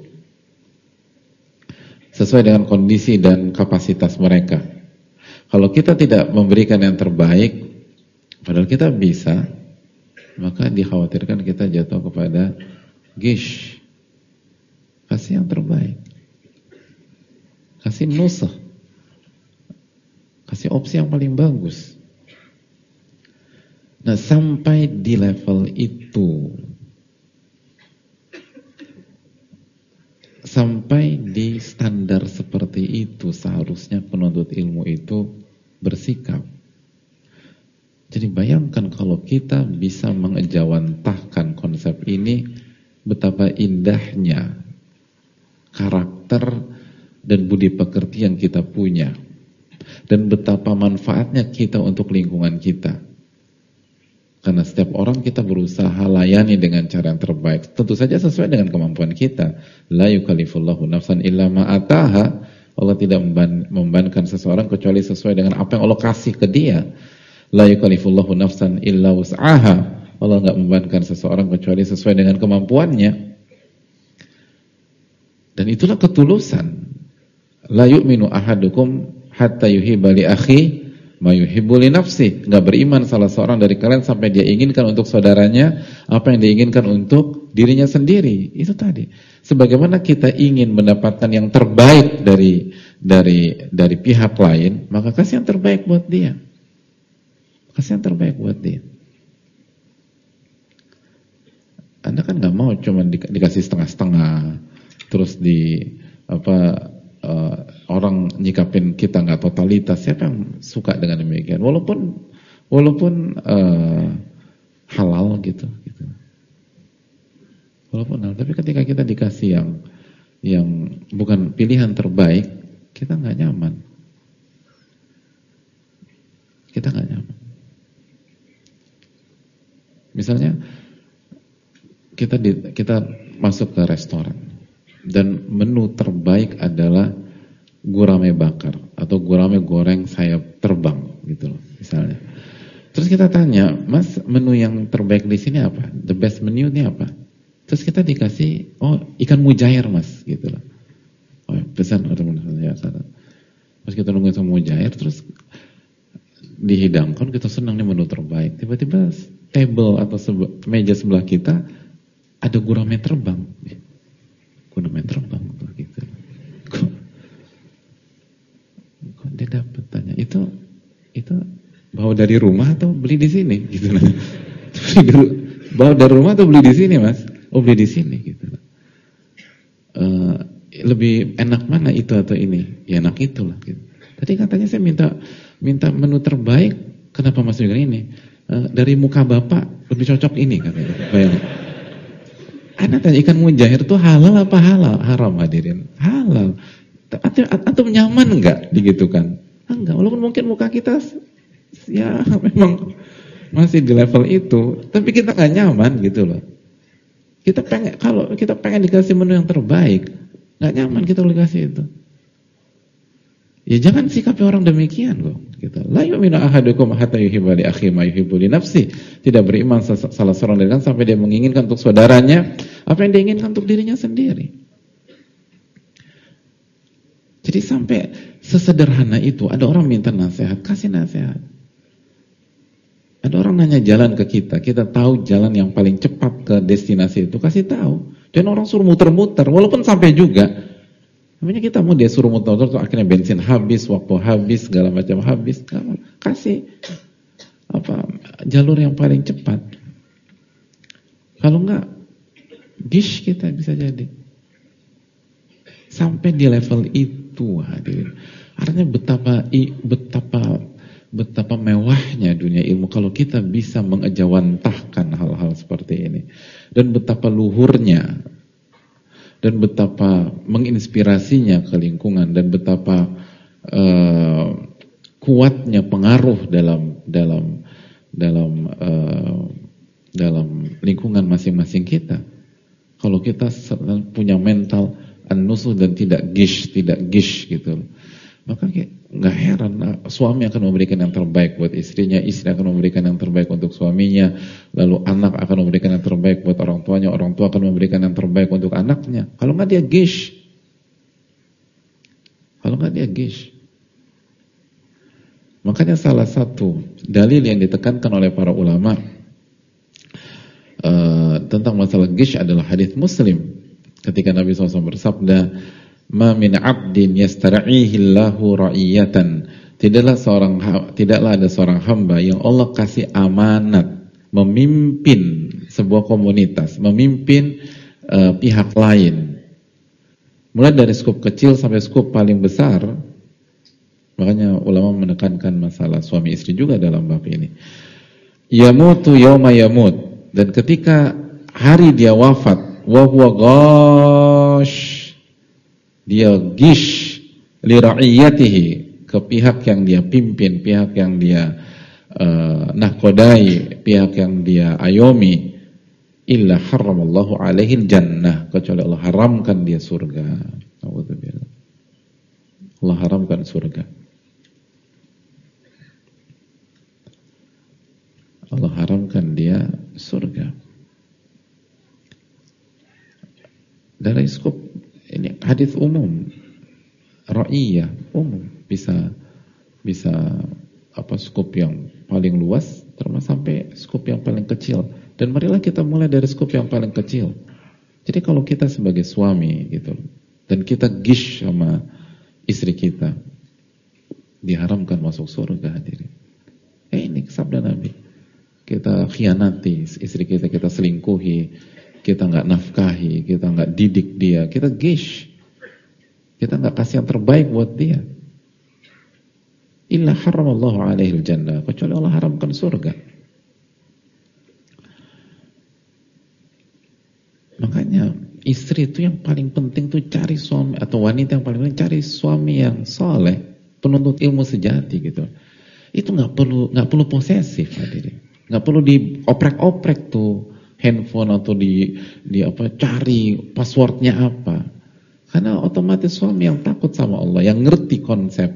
sesuai dengan kondisi dan kapasitas mereka. Kalau kita tidak memberikan yang terbaik, padahal kita bisa, maka dikhawatirkan kita jatuh kepada gish. Kasih yang terbaik, kasih nusah, kasih opsi yang paling bagus. Nah, sampai di level itu, sampai di standar seperti itu, seharusnya penuntut ilmu itu bersikap. Jadi bayangkan kalau kita bisa mengejawantahkan konsep ini, betapa indahnya karakter dan budi pekerti yang kita punya, dan betapa manfaatnya kita untuk lingkungan kita. Karena setiap orang kita berusaha layani dengan cara yang terbaik, tentu saja sesuai dengan kemampuan kita. La yukallifullahu nafsan illa ma ataha. Allah tidak membebankan seseorang kecuali sesuai dengan apa yang Allah kasih ke dia. La yukallifullahu nafsan illa wus'aha. Allah enggak membebankan seseorang kecuali sesuai dengan kemampuannya. Dan itulah ketulusan. La yu'minu ahadukum hatta yuhibba li akhi ma yuhibbu li nafsi. Enggak beriman salah seorang dari kalian sampai dia inginkan untuk saudaranya apa yang diinginkan untuk dirinya sendiri. Itu tadi. Sebagaimana kita ingin mendapatkan yang terbaik dari pihak lain, maka kasih yang terbaik buat dia. Kasih yang terbaik buat dia. Anda kan nggak mau cuma dikasih setengah-setengah, terus orang nyikapin kita nggak totalitas. Siapa yang suka dengan demikian? Walaupun halal gitu. Walaupun halal, tapi ketika kita dikasih yang bukan pilihan terbaik, kita nggak nyaman. Kita nggak nyaman. Misalnya kita masuk ke restoran dan menu terbaik adalah gurame bakar atau gurame goreng sayap terbang gitu loh misalnya. Terus kita tanya, "Mas, menu yang terbaik di sini apa? The best menu ini apa?" Terus kita dikasih, "Oh, ikan mujair, Mas," gitu loh. Oh, pesan atau ya, terus kita nunggu ikan mujair, terus dihidangkan, kita senang nih menu terbaik. Tiba-tiba table atau meja sebelah kita ada gurame terbang. Gurame terbang gitu. Kok dia dapat tanya? Itu bawa dari rumah atau beli di sini gitu. Bawa dari rumah atau beli di sini, Mas? Oh, beli di sini gitu. Lebih enak mana itu atau ini? Ya enak itulah gitu. Tadi katanya saya minta menu terbaik, kenapa Mas dengan ini? Dari muka Bapak lebih cocok ini katanya. Bayangin. Anda tanya ikan mujair itu halal apa haram hadirin? Halal. Atau nyaman enggak digitukan? Enggak, walaupun mungkin muka kita ya memang masih di level itu, tapi kita enggak nyaman gitu loh. Kalau kita pengen dikasih menu yang terbaik, enggak nyaman kita dikasih itu. Ya jangan sikapi orang demikian kok. Gitu. La yu'minu ahadukum hatta yuhibba li akhihi ma yuhibbu li nafsi. Tidak beriman salah seorang dari kalian sampai dia menginginkan untuk saudaranya apa yang dia inginkan untuk dirinya sendiri. Jadi sampai sesederhana itu, ada orang minta nasihat, kasih nasihat. Ada orang nanya jalan ke kita tahu jalan yang paling cepat ke destinasi itu, kasih tahu. Dan orang suruh muter-muter, walaupun sampai juga. Namanya kita mau dia suruh muter-muter, akhirnya bensin habis, waktu habis, segala macam habis. Kasih jalur yang paling cepat. Kalau enggak, gish kita bisa jadi. Sampai di level itu hadirin. Artinya betapa mewahnya dunia ilmu kalau kita bisa mengejawantahkan hal-hal seperti ini. Dan betapa luhurnya dan betapa menginspirasinya ke lingkungan dan betapa kuatnya pengaruh dalam lingkungan masing-masing kita. Kalau kita punya mental an-nusuh dan tidak gish gitu, maka nggak heran suami akan memberikan yang terbaik buat istrinya, istri akan memberikan yang terbaik untuk suaminya, lalu anak akan memberikan yang terbaik buat orang tuanya, orang tua akan memberikan yang terbaik untuk anaknya. Kalau nggak dia gish. Makanya salah satu dalil yang ditekankan oleh para ulama tentang masalah gish adalah hadis Muslim. Ketika Nabi SAW bersabda, "Ma min 'abdin yastar'ihi Allahu ra'iyatan." Tidaklah ada seorang hamba yang Allah kasih amanat memimpin sebuah komunitas, memimpin pihak lain. Mulai dari skup kecil sampai skup paling besar. Makanya ulama menekankan masalah suami istri juga dalam bab ini. Yamutu yauma yamut. Dan ketika hari dia wafat, wa huwa ghash, dia gish li ra'iyatihi, ke pihak yang dia pimpin, pihak yang dia nahkodai, pihak yang dia ayomi, illa haramallahu alaihi jannah, kecuali Allah haramkan dia surga. Allah haramkan surga. Allah haramkan dia surga. Dari skup ini hadis umum, ra'iyah umum, bisa skup yang paling luas termasuk sampai skup yang paling kecil. Dan marilah kita mulai dari skup yang paling kecil. Jadi kalau kita sebagai suami gitu, dan kita gish sama istri kita, diharamkan masuk surga hadirin. Ini sabda Nabi. Kita khianati istri kita, kita selingkuhi, kita nggak nafkahi, kita nggak didik dia, kita gish, kita nggak kasih yang terbaik buat dia. Illa haramallahu alaihil jannah, kecuali Allah haramkan surga. Makanya istri itu yang paling penting tuh cari suami, atau wanita yang paling penting cari suami yang soleh, penuntut ilmu sejati gitu. Itu nggak perlu posesif hadirin, nggak perlu dioprek-oprek tuh handphone atau di cari passwordnya apa, karena otomatis suami yang takut sama Allah, yang ngerti konsep,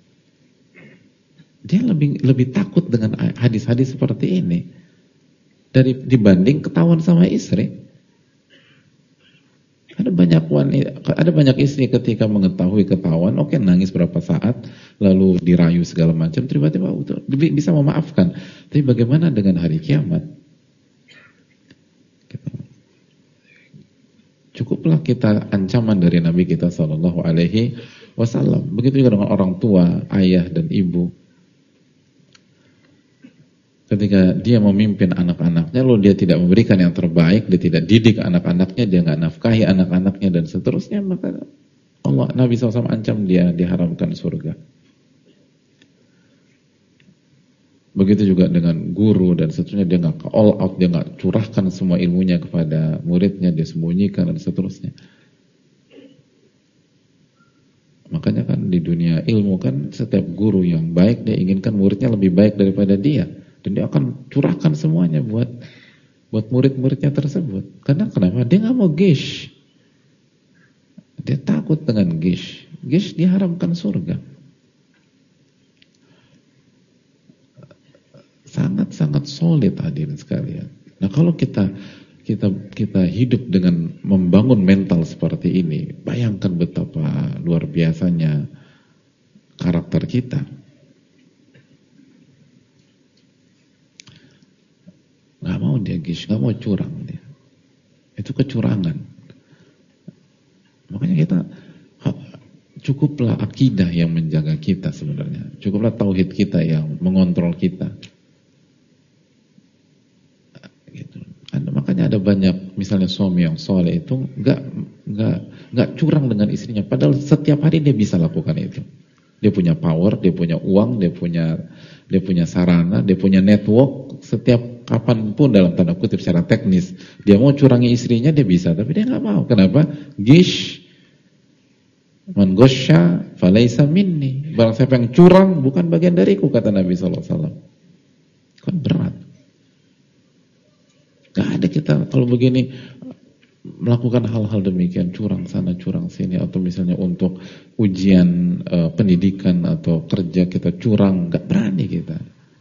dia lebih takut dengan hadis-hadis seperti ini dibanding ketahuan sama istri. Ada banyak istri ketika mengetahui ketahuan, oke, nangis berapa saat, lalu dirayu segala macam, tiba-tiba bisa memaafkan. Tapi bagaimana dengan hari kiamat? Cukuplah kita ancaman dari Nabi kita Shallallahu Alaihi Wasallam. Begitu juga dengan orang tua, ayah dan ibu. Ketika dia memimpin anak-anaknya, lalu dia tidak memberikan yang terbaik, dia tidak didik anak-anaknya, dia nggak nafkahi anak-anaknya dan seterusnya, maka Nabi SAW ancam dia diharamkan surga. Begitu juga dengan guru dan seterusnya, dia nggak all out, dia nggak curahkan semua ilmunya kepada muridnya, dia sembunyikan dan seterusnya. Makanya kan di dunia ilmu kan setiap guru yang baik dia inginkan muridnya lebih baik daripada dia. Dan dia akan curahkan semuanya buat murid-muridnya tersebut. Karena kenapa? Dia nggak mau gish. Dia takut dengan gish. Gish diharamkan surga. Sangat-sangat solid hadirin sekalian. Nah kalau kita hidup dengan membangun mental seperti ini, bayangkan betapa luar biasanya karakter kita. Gak mau dia gish, gak mau curang dia. Itu kecurangan. Makanya kita cukuplah akidah yang menjaga kita sebenarnya. Cukuplah tauhid kita yang mengontrol kita. Gitu. Makanya ada banyak misalnya suami yang soleh itu gak curang dengan istrinya. Padahal setiap hari dia bisa lakukan itu. Dia punya power, dia punya uang, dia punya sarana, dia punya network. Setiap kapanpun dalam tanda kutip secara teknis dia mau curangi istrinya, dia bisa, tapi dia nggak mau. Kenapa? Gish, man ghasya falaysa minni. Barang siapa yang curang bukan bagian dariku, kata Nabi SAW. Kan berat. Gak ada kita kalau begini melakukan hal-hal demikian, curang sana curang sini, atau misalnya untuk ujian pendidikan atau kerja kita curang, gak berani kita.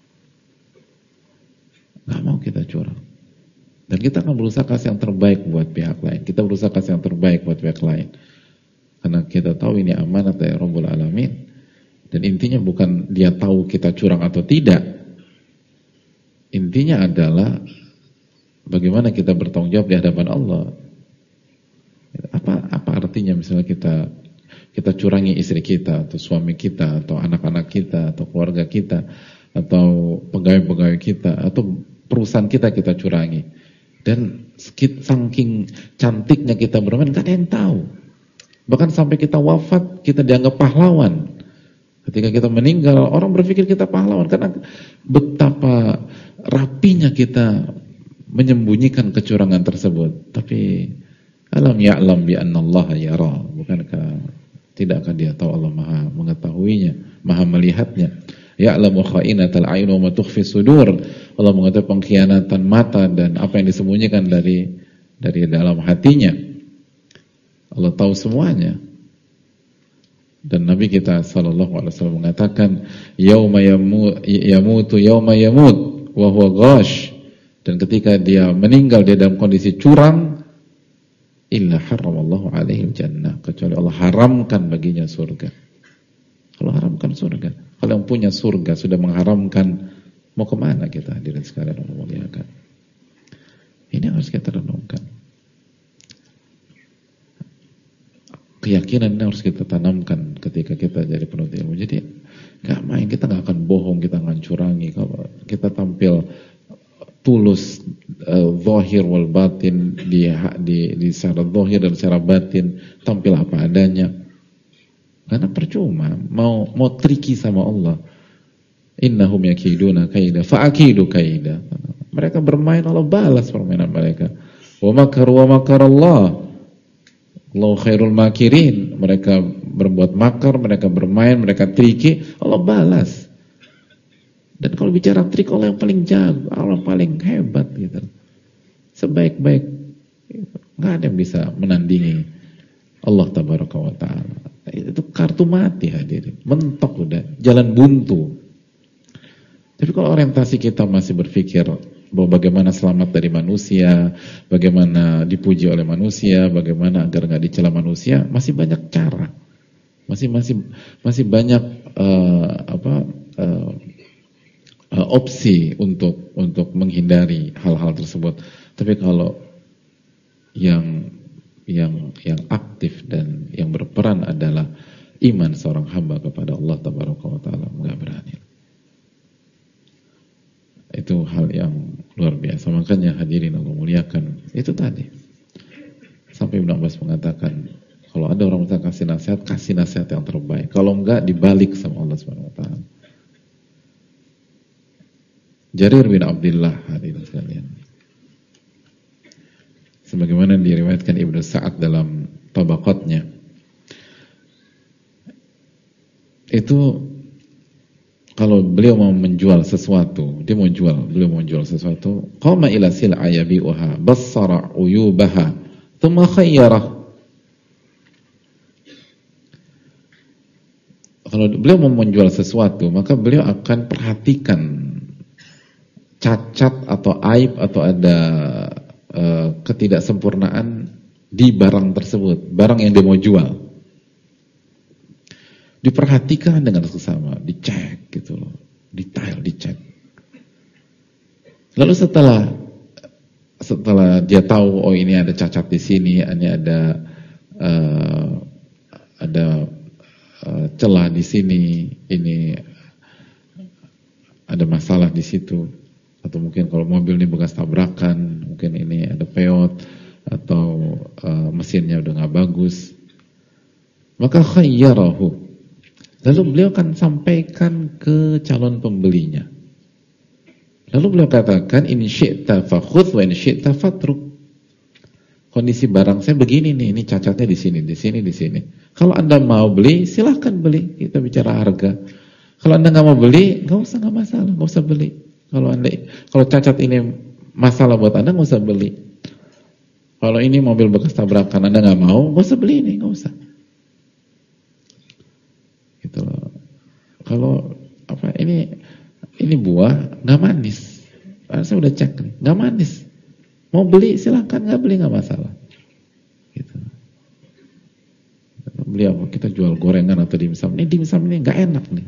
Gak mau kita curang. Dan kita akan berusaha kasih yang terbaik buat pihak lain. Kita berusaha kasih yang terbaik buat pihak lain. Karena kita tahu ini amanat dari Rabbul Alamin. Dan intinya bukan dia tahu kita curang atau tidak. Intinya adalah bagaimana kita bertanggung jawab di hadapan Allah. Apa artinya misalnya kita curangi istri kita, atau suami kita, atau anak-anak kita, atau keluarga kita, atau pegawai-pegawai kita, atau perusahaan kita curangi. Dan saking cantiknya kita bermain, gak ada yang tahu. Bahkan sampai kita wafat, kita dianggap pahlawan. Ketika kita meninggal, orang berpikir kita pahlawan. Karena betapa rapinya kita menyembunyikan kecurangan tersebut. Tapi alam ya'lam bi annallaha yara. Bukankah tidakkah dia tahu Allah Maha mengetahuinya, Maha melihatnya. Ya'lamu kha'inatal a'yun wa ma tukhfi sudur. Allah mengetahui pengkhianatan mata dan apa yang disembunyikan dari dalam hatinya. Allah tahu semuanya. Dan Nabi kita sallallahu alaihi wasallam mengatakan, yauma yamutu yauma yamut wa huwa ghash. Dan ketika dia meninggal dia dalam kondisi curang, illa haramallahu alaihi jannah, kecuali Allah haramkan baginya surga. Allah haramkan surga. Kalau yang punya surga sudah mengharamkan, mau kemana kita hadirin sekalian Allah muliakan? Ini harus kita renungkan. Keyakinan ini harus kita tanamkan ketika kita jadi penuntut ilmu. Jadi nggak main, kita nggak akan bohong, kita nggak curangi. Kalau kita tampil tulus, zahir wal batin, di secara zahir dan secara batin, tampil apa adanya. Karena percuma mau triki sama Allah. Innahum yakiduna kaida fa'akidu kaida. Mereka bermain, Allah balas permainan mereka. Wa makaru wa makarallah, Allahu khairul makirin. Mereka berbuat makar, mereka bermain, mereka triki, Allah balas. Dan kalau bicara trik, Allah yang paling jago, Allah paling hebat gitu. Sebaik-baik, nggak ada yang bisa menandingi Allah tabaraka wa ta'ala. Itu kartu mati hadirin, mentok udah, jalan buntu. Tapi kalau orientasi kita masih berpikir bahwa bagaimana selamat dari manusia, bagaimana dipuji oleh manusia, bagaimana agar nggak dicela manusia, masih banyak cara, masih banyak opsi untuk menghindari hal-hal tersebut. Tapi kalau yang aktif dan yang berperan adalah iman seorang hamba kepada Allah tabaraka wa taala, enggak berani. Itu hal yang luar biasa. Makanya hadirin Allah muliakan, itu tadi sampai Ibnu Abbas mengatakan, kalau ada orang minta kasih nasihat yang terbaik. Kalau enggak, dibalik sama Allah Subhanahu wa taala. Jarir bin Abdullah hadirin sekalian, sebagaimana diriwayatkan Ibnu Sa'ad dalam Tabaqatnya, itu kalau beliau mau menjual sesuatu, beliau mau menjual sesuatu, qama ila sil'a yabi'uha bassara uyubaha thumma khayyarah. Kalau beliau mau menjual sesuatu, maka beliau akan perhatikan cacat atau aib atau ada ketidaksempurnaan di barang tersebut, barang yang dia mau jual. Diperhatikan dengan sesama, dicek gitu loh, detail dicek. Lalu setelah dia tahu, oh ini ada cacat di sini, ini ada celah di sini, ini ada masalah di situ, atau mungkin kalau mobil ini bekas tabrakan, mungkin ini ada peot atau mesinnya udah nggak bagus, maka khayyarahu. Lalu beliau akan sampaikan ke calon pembelinya. Lalu beliau katakan, in syi'ta fakhudh wa in syi'ta fatruk. Kondisi barang saya begini nih, ini cacatnya di sini, di sini, di sini. Kalau Anda mau beli, silahkan beli. Kita bicara harga. Kalau Anda nggak mau beli, nggak masalah, nggak usah beli. Kalau cacat ini masalah buat Anda, nggak usah beli. Kalau ini mobil bekas tabrakan, Anda nggak mau, nggak usah beli ini, nggak usah. Gitu loh. Kalau ini buah nggak manis, saya udah cek nih, nggak manis. Mau beli silahkan, nggak beli nggak masalah. Gitu. Beli apa? Kita jual gorengan atau dimsum. Ini dimsum ini nggak enak nih.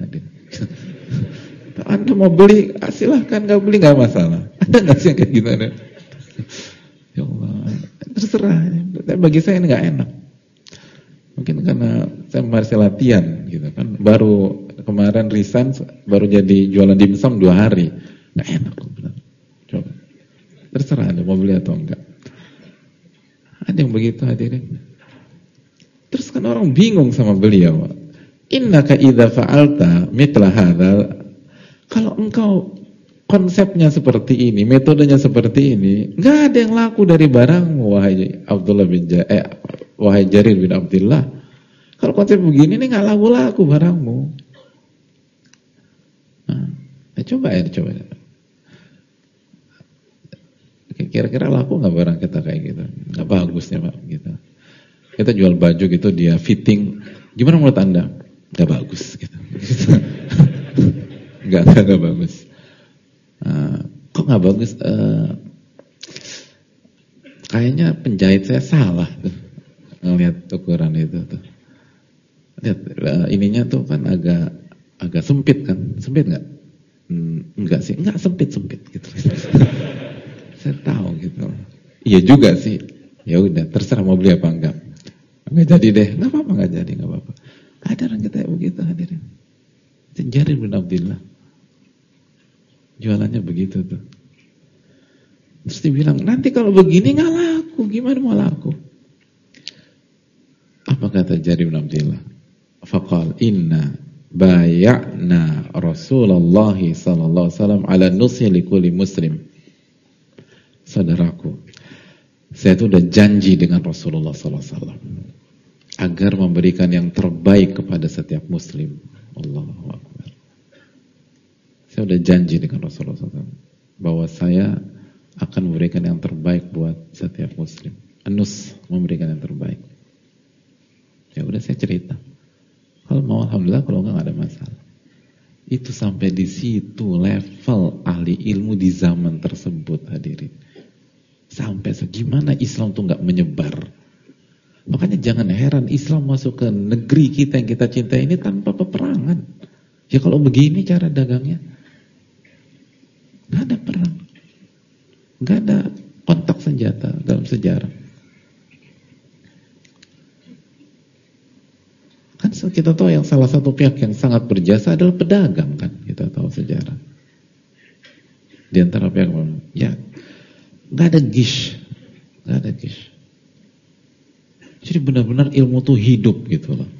Anda mau beli silahkan, nggak beli nggak masalah. Ada nggak sih kayak gitu? Ya Allah, terserah. Tapi bagi saya ini nggak enak. Mungkin karena saya masih latihan gitu kan, baru kemarin resign, baru jadi jualan dimsum 2 hari, nggak enak. Coba, terserah Anda mau beli atau enggak. Ada yang begitu hadirin. Terus kan orang bingung sama beliau. Innaka idza fa'alta mithla hadzal, kalau engkau konsepnya seperti ini, metodenya seperti ini, nggak ada yang laku dari barangmu, wahai Jarir bin Abdullah. Kalau konsep begini nih nggak laku barangmu. Nah, coba. Kira-kira laku nggak barang kita kayak gitu? Nggak bagusnya Pak. Gitu. Kita jual baju gitu, dia fitting. Gimana menurut Anda? Nggak bagus. Gitu. Nggak bagus. Kok nggak bagus? Kayaknya penjahit saya salah tuh. Ngelihat ukuran itu tuh. Lihat ininya tuh kan agak agak sempit kan? Sempit nggak? Enggak sih, enggak sempit gitu. Saya tahu gitu. Iya juga sih. Ya udah, terserah mau beli apa enggak. Enggak jadi deh, nggak apa-apa, nggak jadi, nggak apa-apa. Ada orang kita begitu hadirin. Jarir bin Abdullah jualannya begitu tuh. Terus dia bilang, nanti kalau begini nggak laku, gimana mau laku? Apa kata Jarir bin Abdullah? Faqal inna bay'na Rasulullah sallallahu alaihi wasallam ala nushi likulli muslim. Saudaraku, saya itu udah janji dengan Rasulullah sallallahu alaihi wasallam agar memberikan yang terbaik kepada setiap muslim. Allahu Akbar. Saya udah janji dengan Rasulullah SAW bahwa saya akan memberikan yang terbaik buat setiap muslim. Anus memberikan yang terbaik. Ya udah saya cerita. Kalau mau alhamdulillah, kalau enggak ada masalah. Itu sampai di situ level ahli ilmu di zaman tersebut hadirin. Sampai segimana Islam tuh enggak menyebar. Makanya jangan heran Islam masuk ke negeri kita yang kita cintai ini tanpa peperangan. Ya kalau begini cara dagangnya, nggak ada perang, nggak ada kontak senjata dalam sejarah. Kan kita tahu yang salah satu pihak yang sangat berjasa adalah pedagang kan, kita tahu sejarah. Di antara pihak ya nggak ada gish, nggak ada gish. Jadi benar-benar ilmu tuh hidup gitu loh.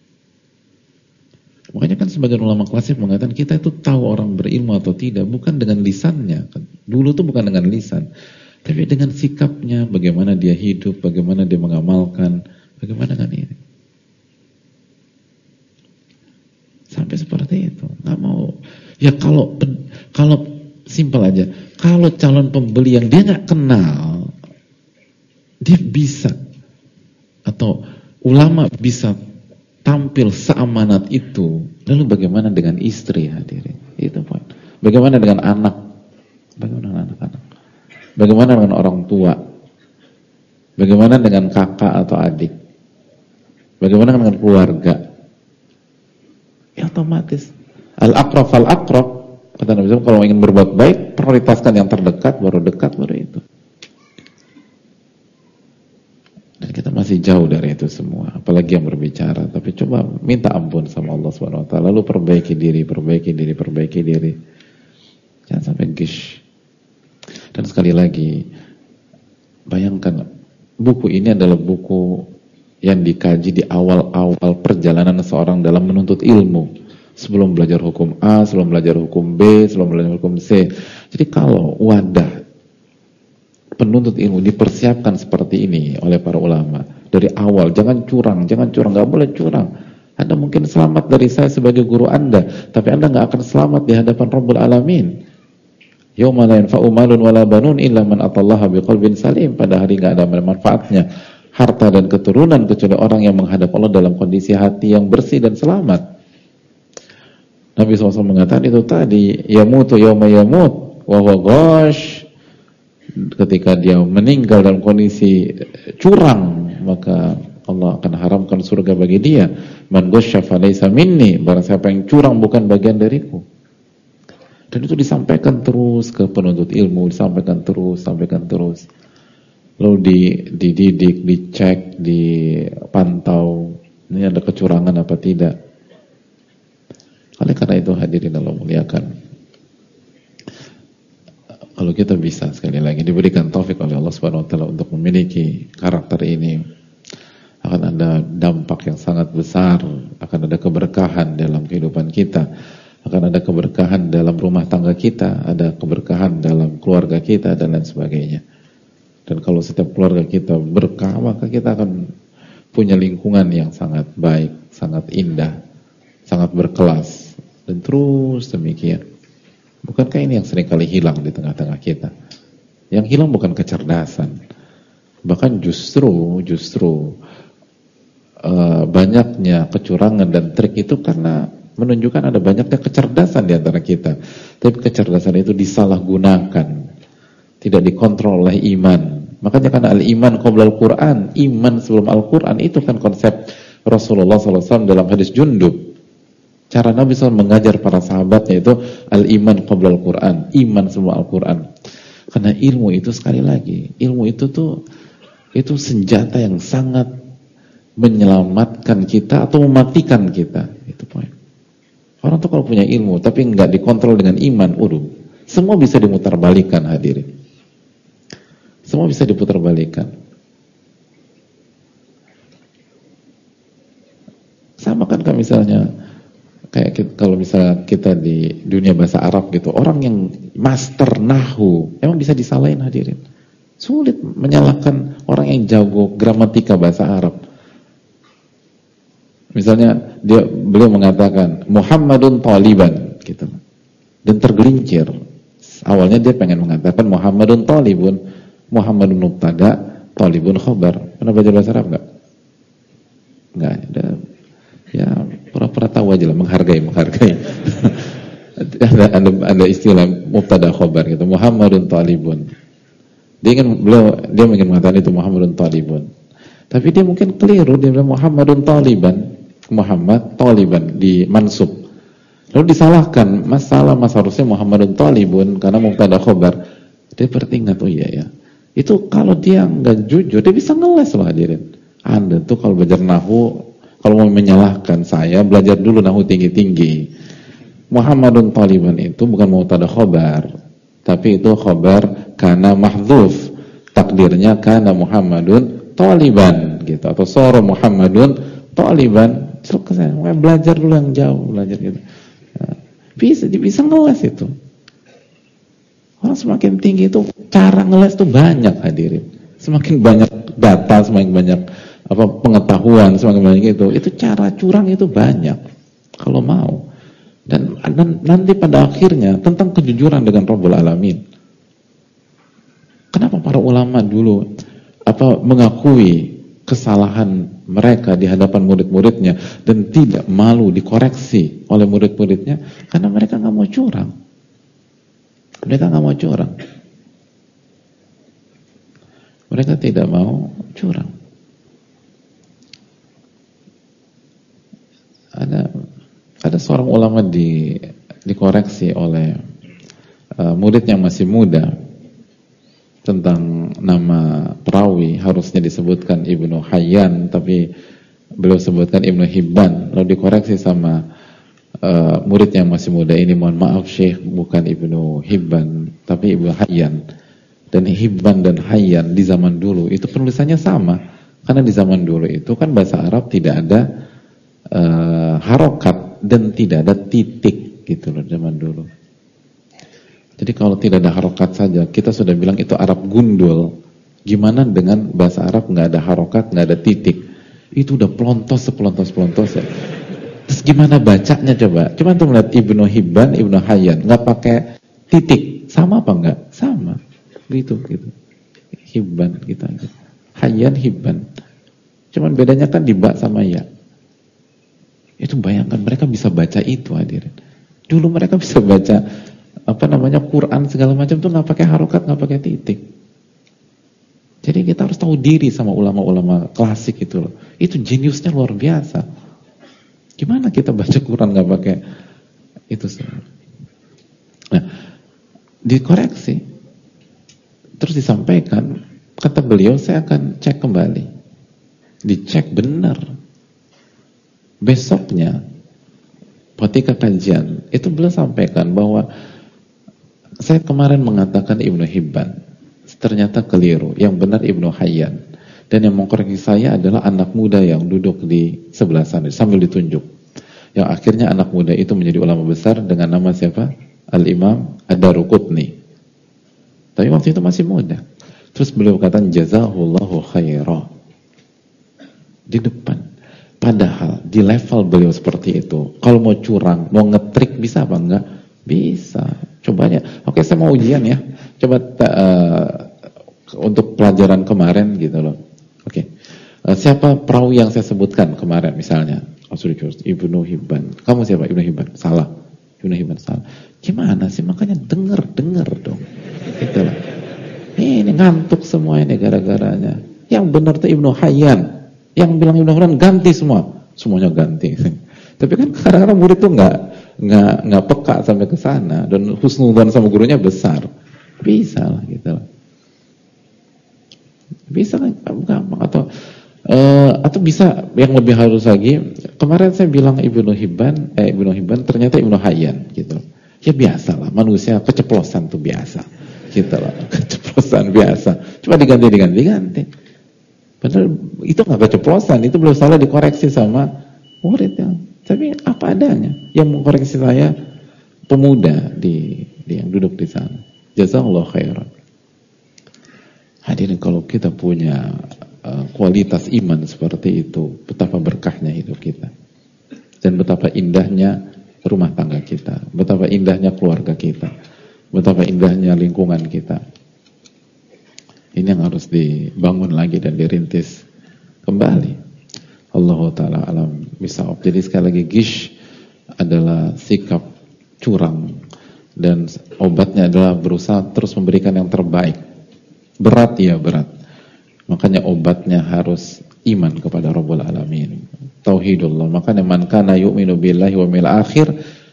Makanya kan sebagian ulama klasik mengatakan kita itu tahu orang berilmu atau tidak bukan dengan lisannya. Dulu tuh bukan dengan lisan, tapi dengan sikapnya, bagaimana dia hidup, bagaimana dia mengamalkan, bagaimana kan ini. Sampai seperti itu. Nggak mau. Ya kalau simpel aja, kalau calon pembeli yang dia nggak kenal, dia bisa, atau ulama bisa tampil seamanat itu, lalu bagaimana dengan istri hadirin? Itu Pak. Bagaimana dengan anak? Bagaimana dengan anak-anak? Bagaimana dengan orang tua? Bagaimana dengan kakak atau adik? Bagaimana dengan keluarga? Ya otomatis al-aqrab fal-aqrab, kata Nabi SAW, kalau ingin berbuat baik prioritaskan yang terdekat, baru dekat, baru itu. Dan kita masih jauh dari itu semua, apalagi yang berbicara. Tapi coba minta ampun sama Allah Subhanahu Wa Taala, lalu perbaiki diri. Jangan sampai gish. Dan sekali lagi, bayangkan buku ini adalah buku yang dikaji di awal-awal perjalanan seorang dalam menuntut ilmu. Sebelum belajar hukum A, sebelum belajar hukum B, sebelum belajar hukum C. Jadi kalau wadah penuntut ilmu dipersiapkan seperti ini oleh para ulama dari awal, jangan curang, nggak boleh curang. Anda mungkin selamat dari saya sebagai guru Anda, tapi Anda nggak akan selamat di hadapan Rabbul Alamin. Yauma la yanfa'u malun wala banun illa man atallaha biqalbin salim. Pada hari nggak ada manfaatnya harta dan keturunan kecuali orang yang menghadap Allah dalam kondisi hati yang bersih dan selamat. Nabi SAW mengatakan itu tadi, yamutu yauma yamut wa huwa ghash. Ketika dia meninggal dalam kondisi curang, maka Allah akan haramkan surga bagi dia. Man ghasya falaysa minni, barang siapa yang curang bukan bagian dariku. Dan itu disampaikan terus ke penuntut ilmu, disampaikan terus. Lalu dididik, dicek, dipantau, ini ada kecurangan apa tidak. Oleh karena itu hadirin Allah muliakan, kalau kita bisa sekali lagi diberikan taufik oleh Allah Subhanahu Wa Taala untuk memiliki karakter ini, akan ada dampak yang sangat besar, akan ada keberkahan dalam kehidupan kita, akan ada keberkahan dalam rumah tangga kita, ada keberkahan dalam keluarga kita dan lain sebagainya. Dan kalau setiap keluarga kita berkah, maka kita akan punya lingkungan yang sangat baik, sangat indah, sangat berkelas, dan terus demikian. Bukankah ini yang seringkali hilang di tengah-tengah kita? Yang hilang bukan kecerdasan, bahkan justru banyaknya kecurangan dan trik itu karena menunjukkan ada banyaknya kecerdasan di antara kita. Tapi kecerdasan itu disalahgunakan, tidak dikontrol oleh iman. Makanya karena al-iman qabla al-Quran, iman sebelum Al-Quran, itu kan konsep Rasulullah SAW dalam hadis Jundub. Cara Nabi SAW mengajar para sahabatnya itu al-iman qabla al-Quran, iman sebelum Al-Quran. Karena ilmu itu, sekali lagi, ilmu itu tuh itu senjata yang sangat menyelamatkan kita atau mematikan kita. Itu poin. Orang tuh kalau punya ilmu tapi nggak dikontrol dengan iman, semua bisa dimutarbalikkan, hadirin. Semua bisa diputarbalikkan. Sama kan misalnya kayak kalau misalnya kita di dunia bahasa Arab gitu, orang yang master nahwu emang bisa disalahin, hadirin. Sulit menyalahkan orang yang jago gramatika bahasa Arab. Misalnya beliau mengatakan Muhammadun taliban gitu, dan tergelincir. Awalnya dia pengen mengatakan Muhammadun talibun, Muhammadun mubtada, talibun khobar. Pernah baca bahasa Arab enggak? Enggak, ya pura-pura tahu aja lah, menghargai. ada istilah mubtada khobar gitu, Muhammadun talibun. Dia ingin mengatakan itu Muhammadun talibun. Tapi dia mungkin keliru, dia bilang Muhammadun taliban, Muhammad taliban di mansub. Lalu disalahkan, masalah harusnya Muhammadun talibun karena mubtada khobar. Dia beringat, oh iya ya. Itu kalau dia nggak jujur, dia bisa ngeles loh, hadirin. Anda tuh kalau belajar nahwu, kalau mau menyalahkan saya, belajar dulu nahwu tinggi-tinggi. Muhammadun taliban itu bukan mubtada khobar, tapi itu khobar kana mahdzuf. Takdirnya kana Muhammadun taliban gitu, atau soro Muhammadun taliban. Belajar dulu yang jauh, belajar gitu. Bisa ngeles itu. Orang semakin tinggi itu cara ngeles itu banyak, hadirin. Semakin banyak data, semakin banyak pengetahuan, semakin banyak itu cara curang itu banyak kalau mau. Dan nanti pada akhirnya tentang kejujuran dengan Rabbul Alamin. Kenapa para ulama dulu mengakui kesalahan mereka di hadapan murid-muridnya dan tidak malu dikoreksi oleh murid-muridnya? Karena mereka nggak mau curang. Mereka tidak mau curang. Ada seorang ulama dikoreksi oleh murid yang masih muda tentang nama perawi, harusnya disebutkan Ibnu Hayyan, tapi beliau sebutkan Ibnu Hibban. Lalu dikoreksi sama murid yang masih muda ini, mohon maaf Syekh, bukan Ibnu Hibban tapi Ibnu Hayyan. Dan Hibban dan Hayyan di zaman dulu itu penulisannya sama, karena di zaman dulu itu kan bahasa Arab tidak ada harokat dan tidak ada titik gitu loh zaman dulu. Jadi kalau tidak ada harokat saja, kita sudah bilang itu Arab gundul. Gimana dengan bahasa Arab nggak ada harokat, nggak ada titik? Itu udah pelontos ya. Terus gimana bacanya coba? Cuma tuh melihat Ibnu Hibban, Ibnu Hayyan, nggak pakai titik, sama apa nggak? Sama, gitu. Hibban kita, Hayyan Hibban. Cuman bedanya kan di ba sama ya. Itu bayangkan mereka bisa baca itu, hadirin. Dulu mereka bisa baca Quran segala macam tuh nggak pakai harokat, nggak pakai titik. Jadi kita harus tahu diri sama ulama-ulama klasik itu loh. Itu jeniusnya luar biasa. Gimana kita baca Quran nggak pakai itu semua? Nah, dikoreksi, terus disampaikan, kata beliau, saya akan cek kembali. Dicek benar. Besoknya, ketika kajian, itu beliau sampaikan bahwa saya kemarin mengatakan Ibnu Hibban, ternyata keliru. Yang benar Ibnu Hayyan. Dan yang mengkoreksi saya adalah anak muda yang duduk di sebelah sana sambil ditunjuk. Yang akhirnya anak muda itu menjadi ulama besar dengan nama siapa? Al-Imam Ad-Daruqutni. Tapi waktu itu masih muda. Terus beliau katakan jazahullahu khairah di depan. Padahal di level beliau seperti itu, kalau mau curang, mau ngetrik, bisa apa enggak? Bisa. Coba aja. Oke, saya mau ujian ya. Coba untuk pelajaran kemarin gitu loh. Oke. Siapa perawi yang saya sebutkan kemarin misalnya? Ibnu Hibban. Kamu siapa? Ibnu Hibban. Salah. Ibnu Hibban salah. Gimana sih? Makanya denger dong. Itulah. Ini ngantuk semua ini gara-garanya. Yang benar tuh Ibnu Hayyan. Yang bilang Ibnu Hayyan ganti semua. Semuanya ganti. Tapi kan kadang-kadang murid tuh nggak peka sampai ke sana, dan husnudzon sama gurunya besar. Bisa lah gitu. Bisa kan gampang, atau bisa yang lebih halus lagi. Kemarin saya bilang Ibnu Hibban ternyata Ibnu Hayyan gitu. Ya biasa lah, manusia keceplosan tuh biasa. Gitu lah, keceplosan biasa. Cuma diganti. Padahal itu nggak keceplosan, itu belum salah dikoreksi sama muridnya. Tapi apa adanya. Yang mengkoreksi saya pemuda yang duduk di sana. Jazakallahu khairan. Hadirin, kalau kita punya kualitas iman seperti itu, betapa berkahnya hidup kita. Dan betapa indahnya rumah tangga kita, betapa indahnya keluarga kita, betapa indahnya lingkungan kita. Ini yang harus dibangun lagi dan dirintis kembali. Allah Ta'ala alam bisawab. Jadi sekali lagi, gish adalah sikap curang, dan obatnya adalah berusaha terus memberikan yang terbaik. Berat ya, berat. Makanya obatnya harus iman kepada Rabbul Alamin, tauhidullah. Makanya man kana yu'minu billahi wa mil akhir,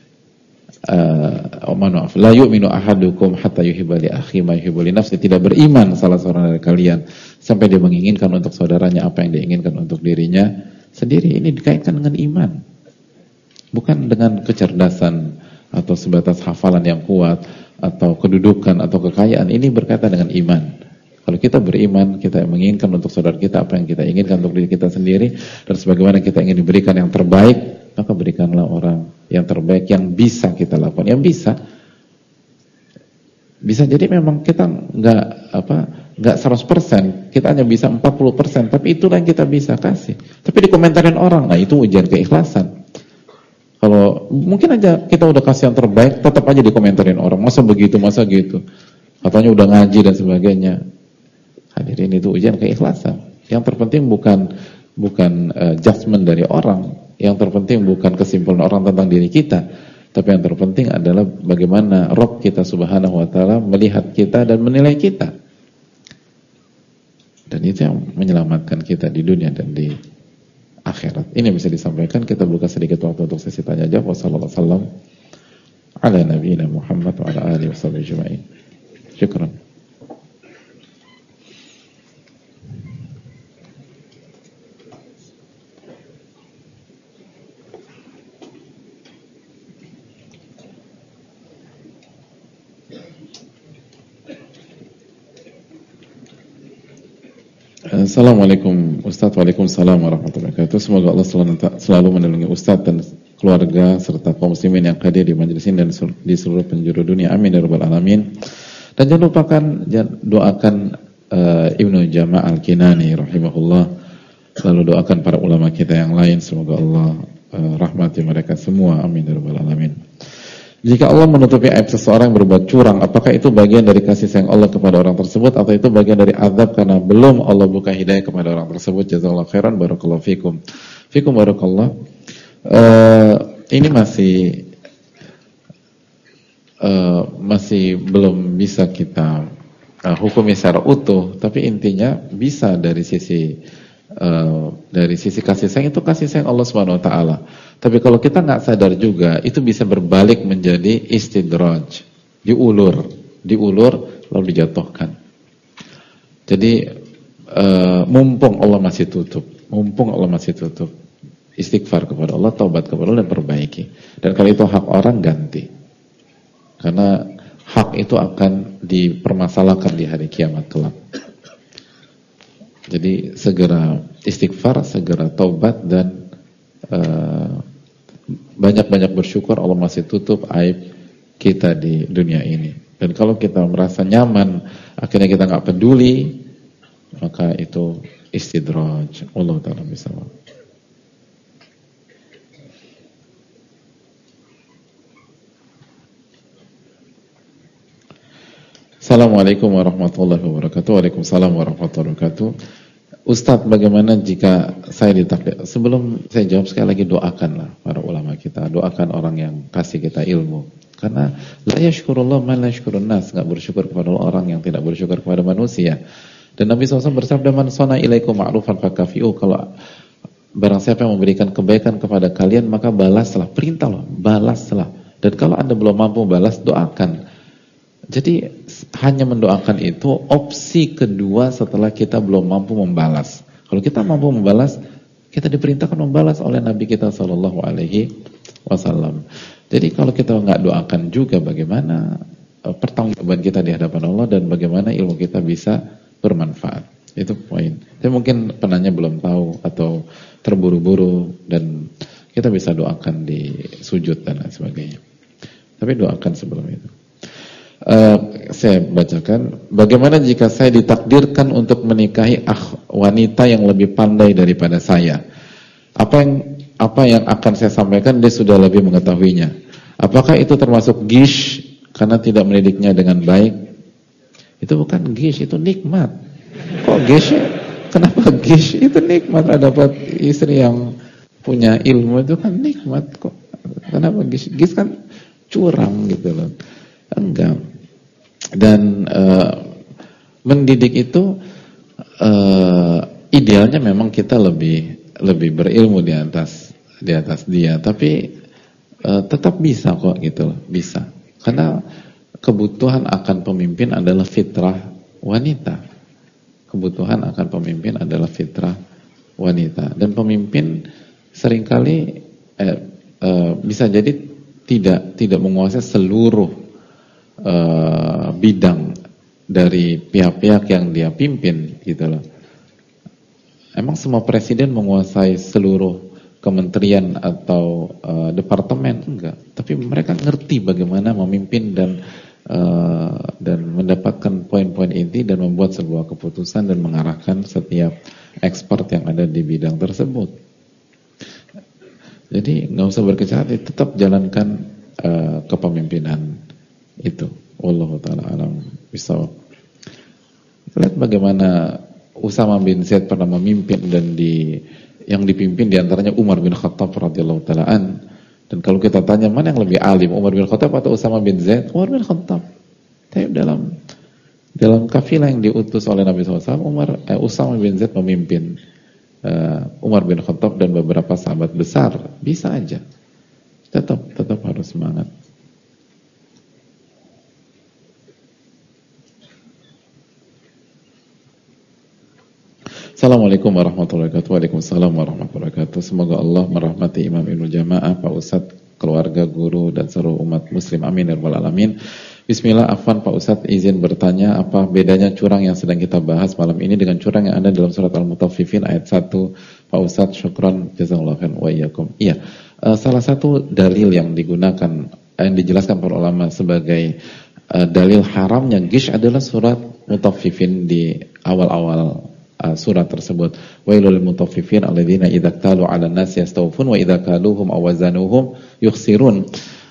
la yu'minu ahadukum hatta yuhibba li akhi ma yuhibbu li nafsi. Tidak beriman salah seorang dari kalian sampai dia menginginkan untuk saudaranya apa yang dia inginkan untuk dirinya sendiri. Ini dikaitkan dengan iman, bukan dengan kecerdasan atau sebatas hafalan yang kuat atau kedudukan atau kekayaan. Ini berkaitan dengan iman. Kalau kita beriman, kita menginginkan untuk saudara kita apa yang kita inginkan untuk diri kita sendiri, dan sebagaimana kita ingin diberikan yang terbaik, maka berikanlah orang yang terbaik yang bisa kita lakukan. Yang bisa jadi memang kita nggak 100%, kita hanya bisa 40%, tapi itulah yang kita bisa kasih. Tapi dikomentarin orang, nah itu ujian keikhlasan. Kalau mungkin aja kita udah kasih yang terbaik, tetap aja dikomentarin orang, masa begitu, masa gitu, katanya udah ngaji dan sebagainya. Hadirin, itu ujian keikhlasan. Yang terpenting bukan judgement dari orang, yang terpenting bukan kesimpulan orang tentang diri kita, tapi yang terpenting adalah bagaimana Rabb kita Subhanahu wa Ta'ala melihat kita dan menilai kita. Dan itu yang menyelamatkan kita di dunia dan di akhirat. Ini bisa disampaikan. Kita buka sedikit waktu untuk sesi tanya jawab. Wassalamualaikum ala nabiyina Muhammad wa ala alihi washabihi ajma'in. Syukran. Assalamualaikum Ustaz. Waalaikumsalam warahmatullahi wabarakatuh. Semoga Allah selalu melindungi Ustaz dan keluarga serta kaum muslimin yang hadir di majelis ini dan di seluruh penjuru dunia. Amin ya rabbal alamin. Dan jangan lupakan doakan Ibnu Jama' Al-Kinani rahimahullah. Lalu doakan para ulama kita yang lain, semoga Allah rahmati mereka semua. Amin ya rabbal alamin. Jika Allah menutupi aib seseorang yang berbuat curang, apakah itu bagian dari kasih sayang Allah kepada orang tersebut, atau itu bagian dari azab karena belum Allah buka hidayah kepada orang tersebut? Jazakallahu khairan, barakallahu fikum. Fikum barakallah. Ini masih belum bisa kita hukumi secara utuh, tapi intinya bisa dari sisi kasih sayang, itu kasih sayang Allah Subhanahu wa Ta'ala. Tapi kalau kita nggak sadar juga, itu bisa berbalik menjadi istidraj, diulur lalu dijatuhkan. Jadi mumpung Allah masih tutup, istighfar kepada Allah, taubat kepada Allah, dan perbaiki. Dan kalau itu hak orang, ganti. Karena hak itu akan dipermasalahkan di hari kiamat kelak. Jadi segera istighfar, segera taubat, dan banyak-banyak bersyukur Allah masih tutup aib kita di dunia ini. Dan kalau kita merasa nyaman, akhirnya kita nggak peduli, maka itu istidraj. Allah Ta'ala bisawab. Assalamualaikum warahmatullahi wabarakatuh. Waalaikumsalam warahmatullahi wabarakatuh. Ustadz, bagaimana jika saya ditakdir? Sebelum saya jawab, sekali lagi doakanlah para ulama kita, doakan orang yang kasih kita ilmu. Karena la yashkurullah man la yashkurun nas, enggak bersyukur kepada orang yang tidak bersyukur kepada manusia. Dan Nabi SAW bersabda, man sana ilaikum ma'rufan fakafi'u. Kalau barang siapa yang memberikan kebaikan kepada kalian maka balaslah, perintah loh, balaslah. Dan kalau Anda belum mampu balas, doakan. Jadi hanya mendoakan itu opsi kedua setelah kita belum mampu membalas. Kalau kita mampu membalas, kita diperintahkan membalas oleh Nabi kita Shallallahu Alaihi Wasallam. Jadi kalau kita nggak doakan juga, bagaimana pertanggungjawaban kita di hadapan Allah dan bagaimana ilmu kita bisa bermanfaat. Itu poin. Tapi mungkin penanya belum tahu atau terburu-buru, dan kita bisa doakan di sujud dan lain sebagainya. Tapi doakan sebelum itu. Saya bacakan, bagaimana jika saya ditakdirkan untuk menikahi wanita yang lebih pandai daripada saya? Apa yang akan saya sampaikan dia sudah lebih mengetahuinya. Apakah itu termasuk gish karena tidak mendidiknya dengan baik? Itu bukan gish, itu nikmat. Kok gish? Kenapa gish? Itu nikmat. Dapat istri yang punya ilmu itu kan nikmat kok. Kenapa gish? Gish kan curang gitu loh. Enggak. Dan mendidik itu idealnya memang kita lebih berilmu di atas dia, tapi tetap bisa kok gitu loh, bisa. Karena kebutuhan akan pemimpin adalah fitrah wanita. Kebutuhan akan pemimpin adalah fitrah wanita, dan pemimpin seringkali bisa jadi tidak menguasai seluruh bidang dari pihak-pihak yang dia pimpin gitu loh. Emang semua presiden menguasai seluruh kementerian atau departemen? Enggak. Tapi mereka ngerti bagaimana memimpin dan mendapatkan poin-poin inti dan membuat sebuah keputusan dan mengarahkan setiap expert yang ada di bidang tersebut. Jadi nggak usah berkecil hati, tetap jalankan kepemimpinan itu. Wallahu ta'ala alam bisawab. Lihat bagaimana Usama bin Zaid pernah memimpin, dan yang dipimpin diantaranya Umar bin Khattab radhiyallahu ta'ala an. Dan kalau kita tanya mana yang lebih alim, Umar bin Khattab atau Usama bin Zaid? Umar bin Khattab. Tapi dalam kafilah yang diutus oleh Nabi SAW, Usama bin Zaid memimpin Umar bin Khattab dan beberapa sahabat besar. Bisa aja. Tetap harus semangat. Assalamualaikum warahmatullahi wabarakatuh. Waalaikumsalam warahmatullahi wabarakatuh. Semoga Allah merahmati Imam Ibnu Jamaah, Pak Ustadz, keluarga, guru, dan seluruh umat muslim. Amin ya rabbal alamin. Bismillah. Afwan Pak Ustadz, izin bertanya, apa bedanya curang yang sedang kita bahas malam ini dengan curang yang ada dalam surat Al-Mutaffifin ayat 1? Pak Ustadz, syukran, jazakallahu khairan wa iyyakum. Iya, salah satu dalil yang digunakan, yang dijelaskan para ulama sebagai dalil haramnya gish adalah surat Mutaffifin di awal-awal surat tersebut. Wailul mutaffifin alladzina idza talu 'alan nasi yastawfun wa idza kaluhum aw wazanuhum yukhsirun.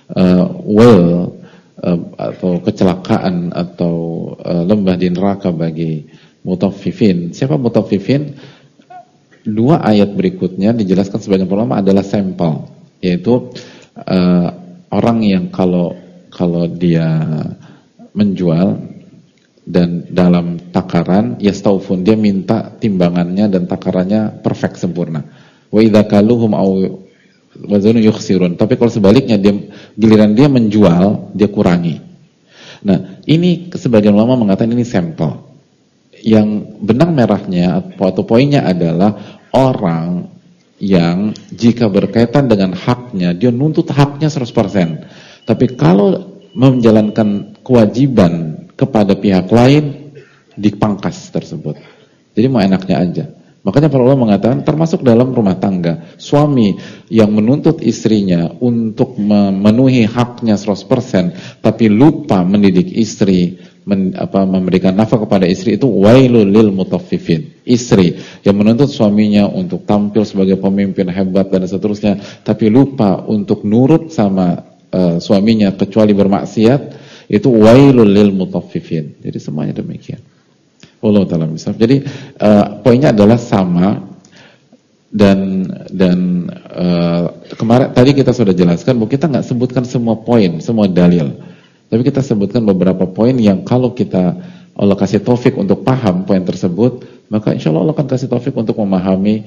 Atau kecelakaan atau lembah di neraka bagi mutaffifin. Siapa mutaffifin? Dua ayat berikutnya dijelaskan sebagian ulama adalah sampel, yaitu orang yang kalau dia menjual dan dalam takaran yastaufun, dia minta timbangannya dan takarannya perfect, sempurna. Wa idza kaluhum aw wazanu yukhsirun. Tapi kalau sebaliknya, giliran dia menjual, dia kurangi. Nah, ini sebagian ulama mengatakan ini sampel. Yang benang merahnya atau poinnya adalah orang yang jika berkaitan dengan haknya, dia nuntut haknya 100%. Tapi kalau menjalankan kewajiban kepada pihak lain, dipangkas tersebut. Jadi mau enaknya aja. Makanya para ulama mengatakan termasuk dalam rumah tangga, suami yang menuntut istrinya untuk memenuhi haknya 100% tapi lupa mendidik istri, memberikan nafkah kepada istri, itu wailul lil mutaffifin. Istri yang menuntut suaminya untuk tampil sebagai pemimpin hebat dan seterusnya tapi lupa untuk nurut sama suaminya kecuali bermaksiat, itu wailul lil mutaffifin. Jadi semuanya demikian. Allah Ta'ala misal. Jadi poinnya adalah sama, dan kemarin tadi kita sudah jelaskan bahwa kita nggak sebutkan semua poin, semua dalil, tapi kita sebutkan beberapa poin yang kalau Allah kasih taufik untuk paham poin tersebut, maka insya Allah akan kasih taufik untuk memahami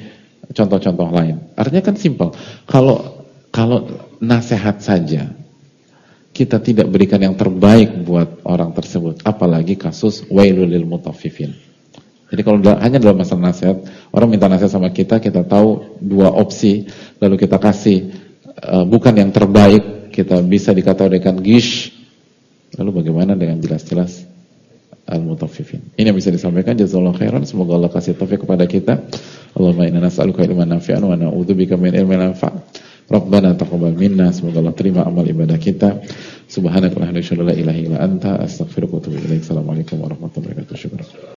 contoh-contoh lain. Artinya kan simpel. Kalau nasihat saja kita tidak berikan yang terbaik buat orang tersebut, apalagi kasus wailul lil mutaffifin. Jadi kalau hanya dalam masalah nasihat, orang minta nasihat sama kita tahu dua opsi, lalu kita kasih bukan yang terbaik, kita bisa dikategorikan gish. Lalu bagaimana dengan jelas-jelas al-mutaffifin? Ini yang bisa disampaikan. Jazakallahu khairan. Semoga Allah kasih taufik kepada kita. Allahumma inna nas'aluka ilman nafi'an wa na'udzubika min ilmin la yanfa'. Rabbana taqabbal minna. Semoga Allah terima amal ibadah kita. Subhanakallahumma wa bihamdika, la ilaha illa anta, astaghfiruka wa atubu ilaik. Assalamualaikum warahmatullahi wabarakatuh.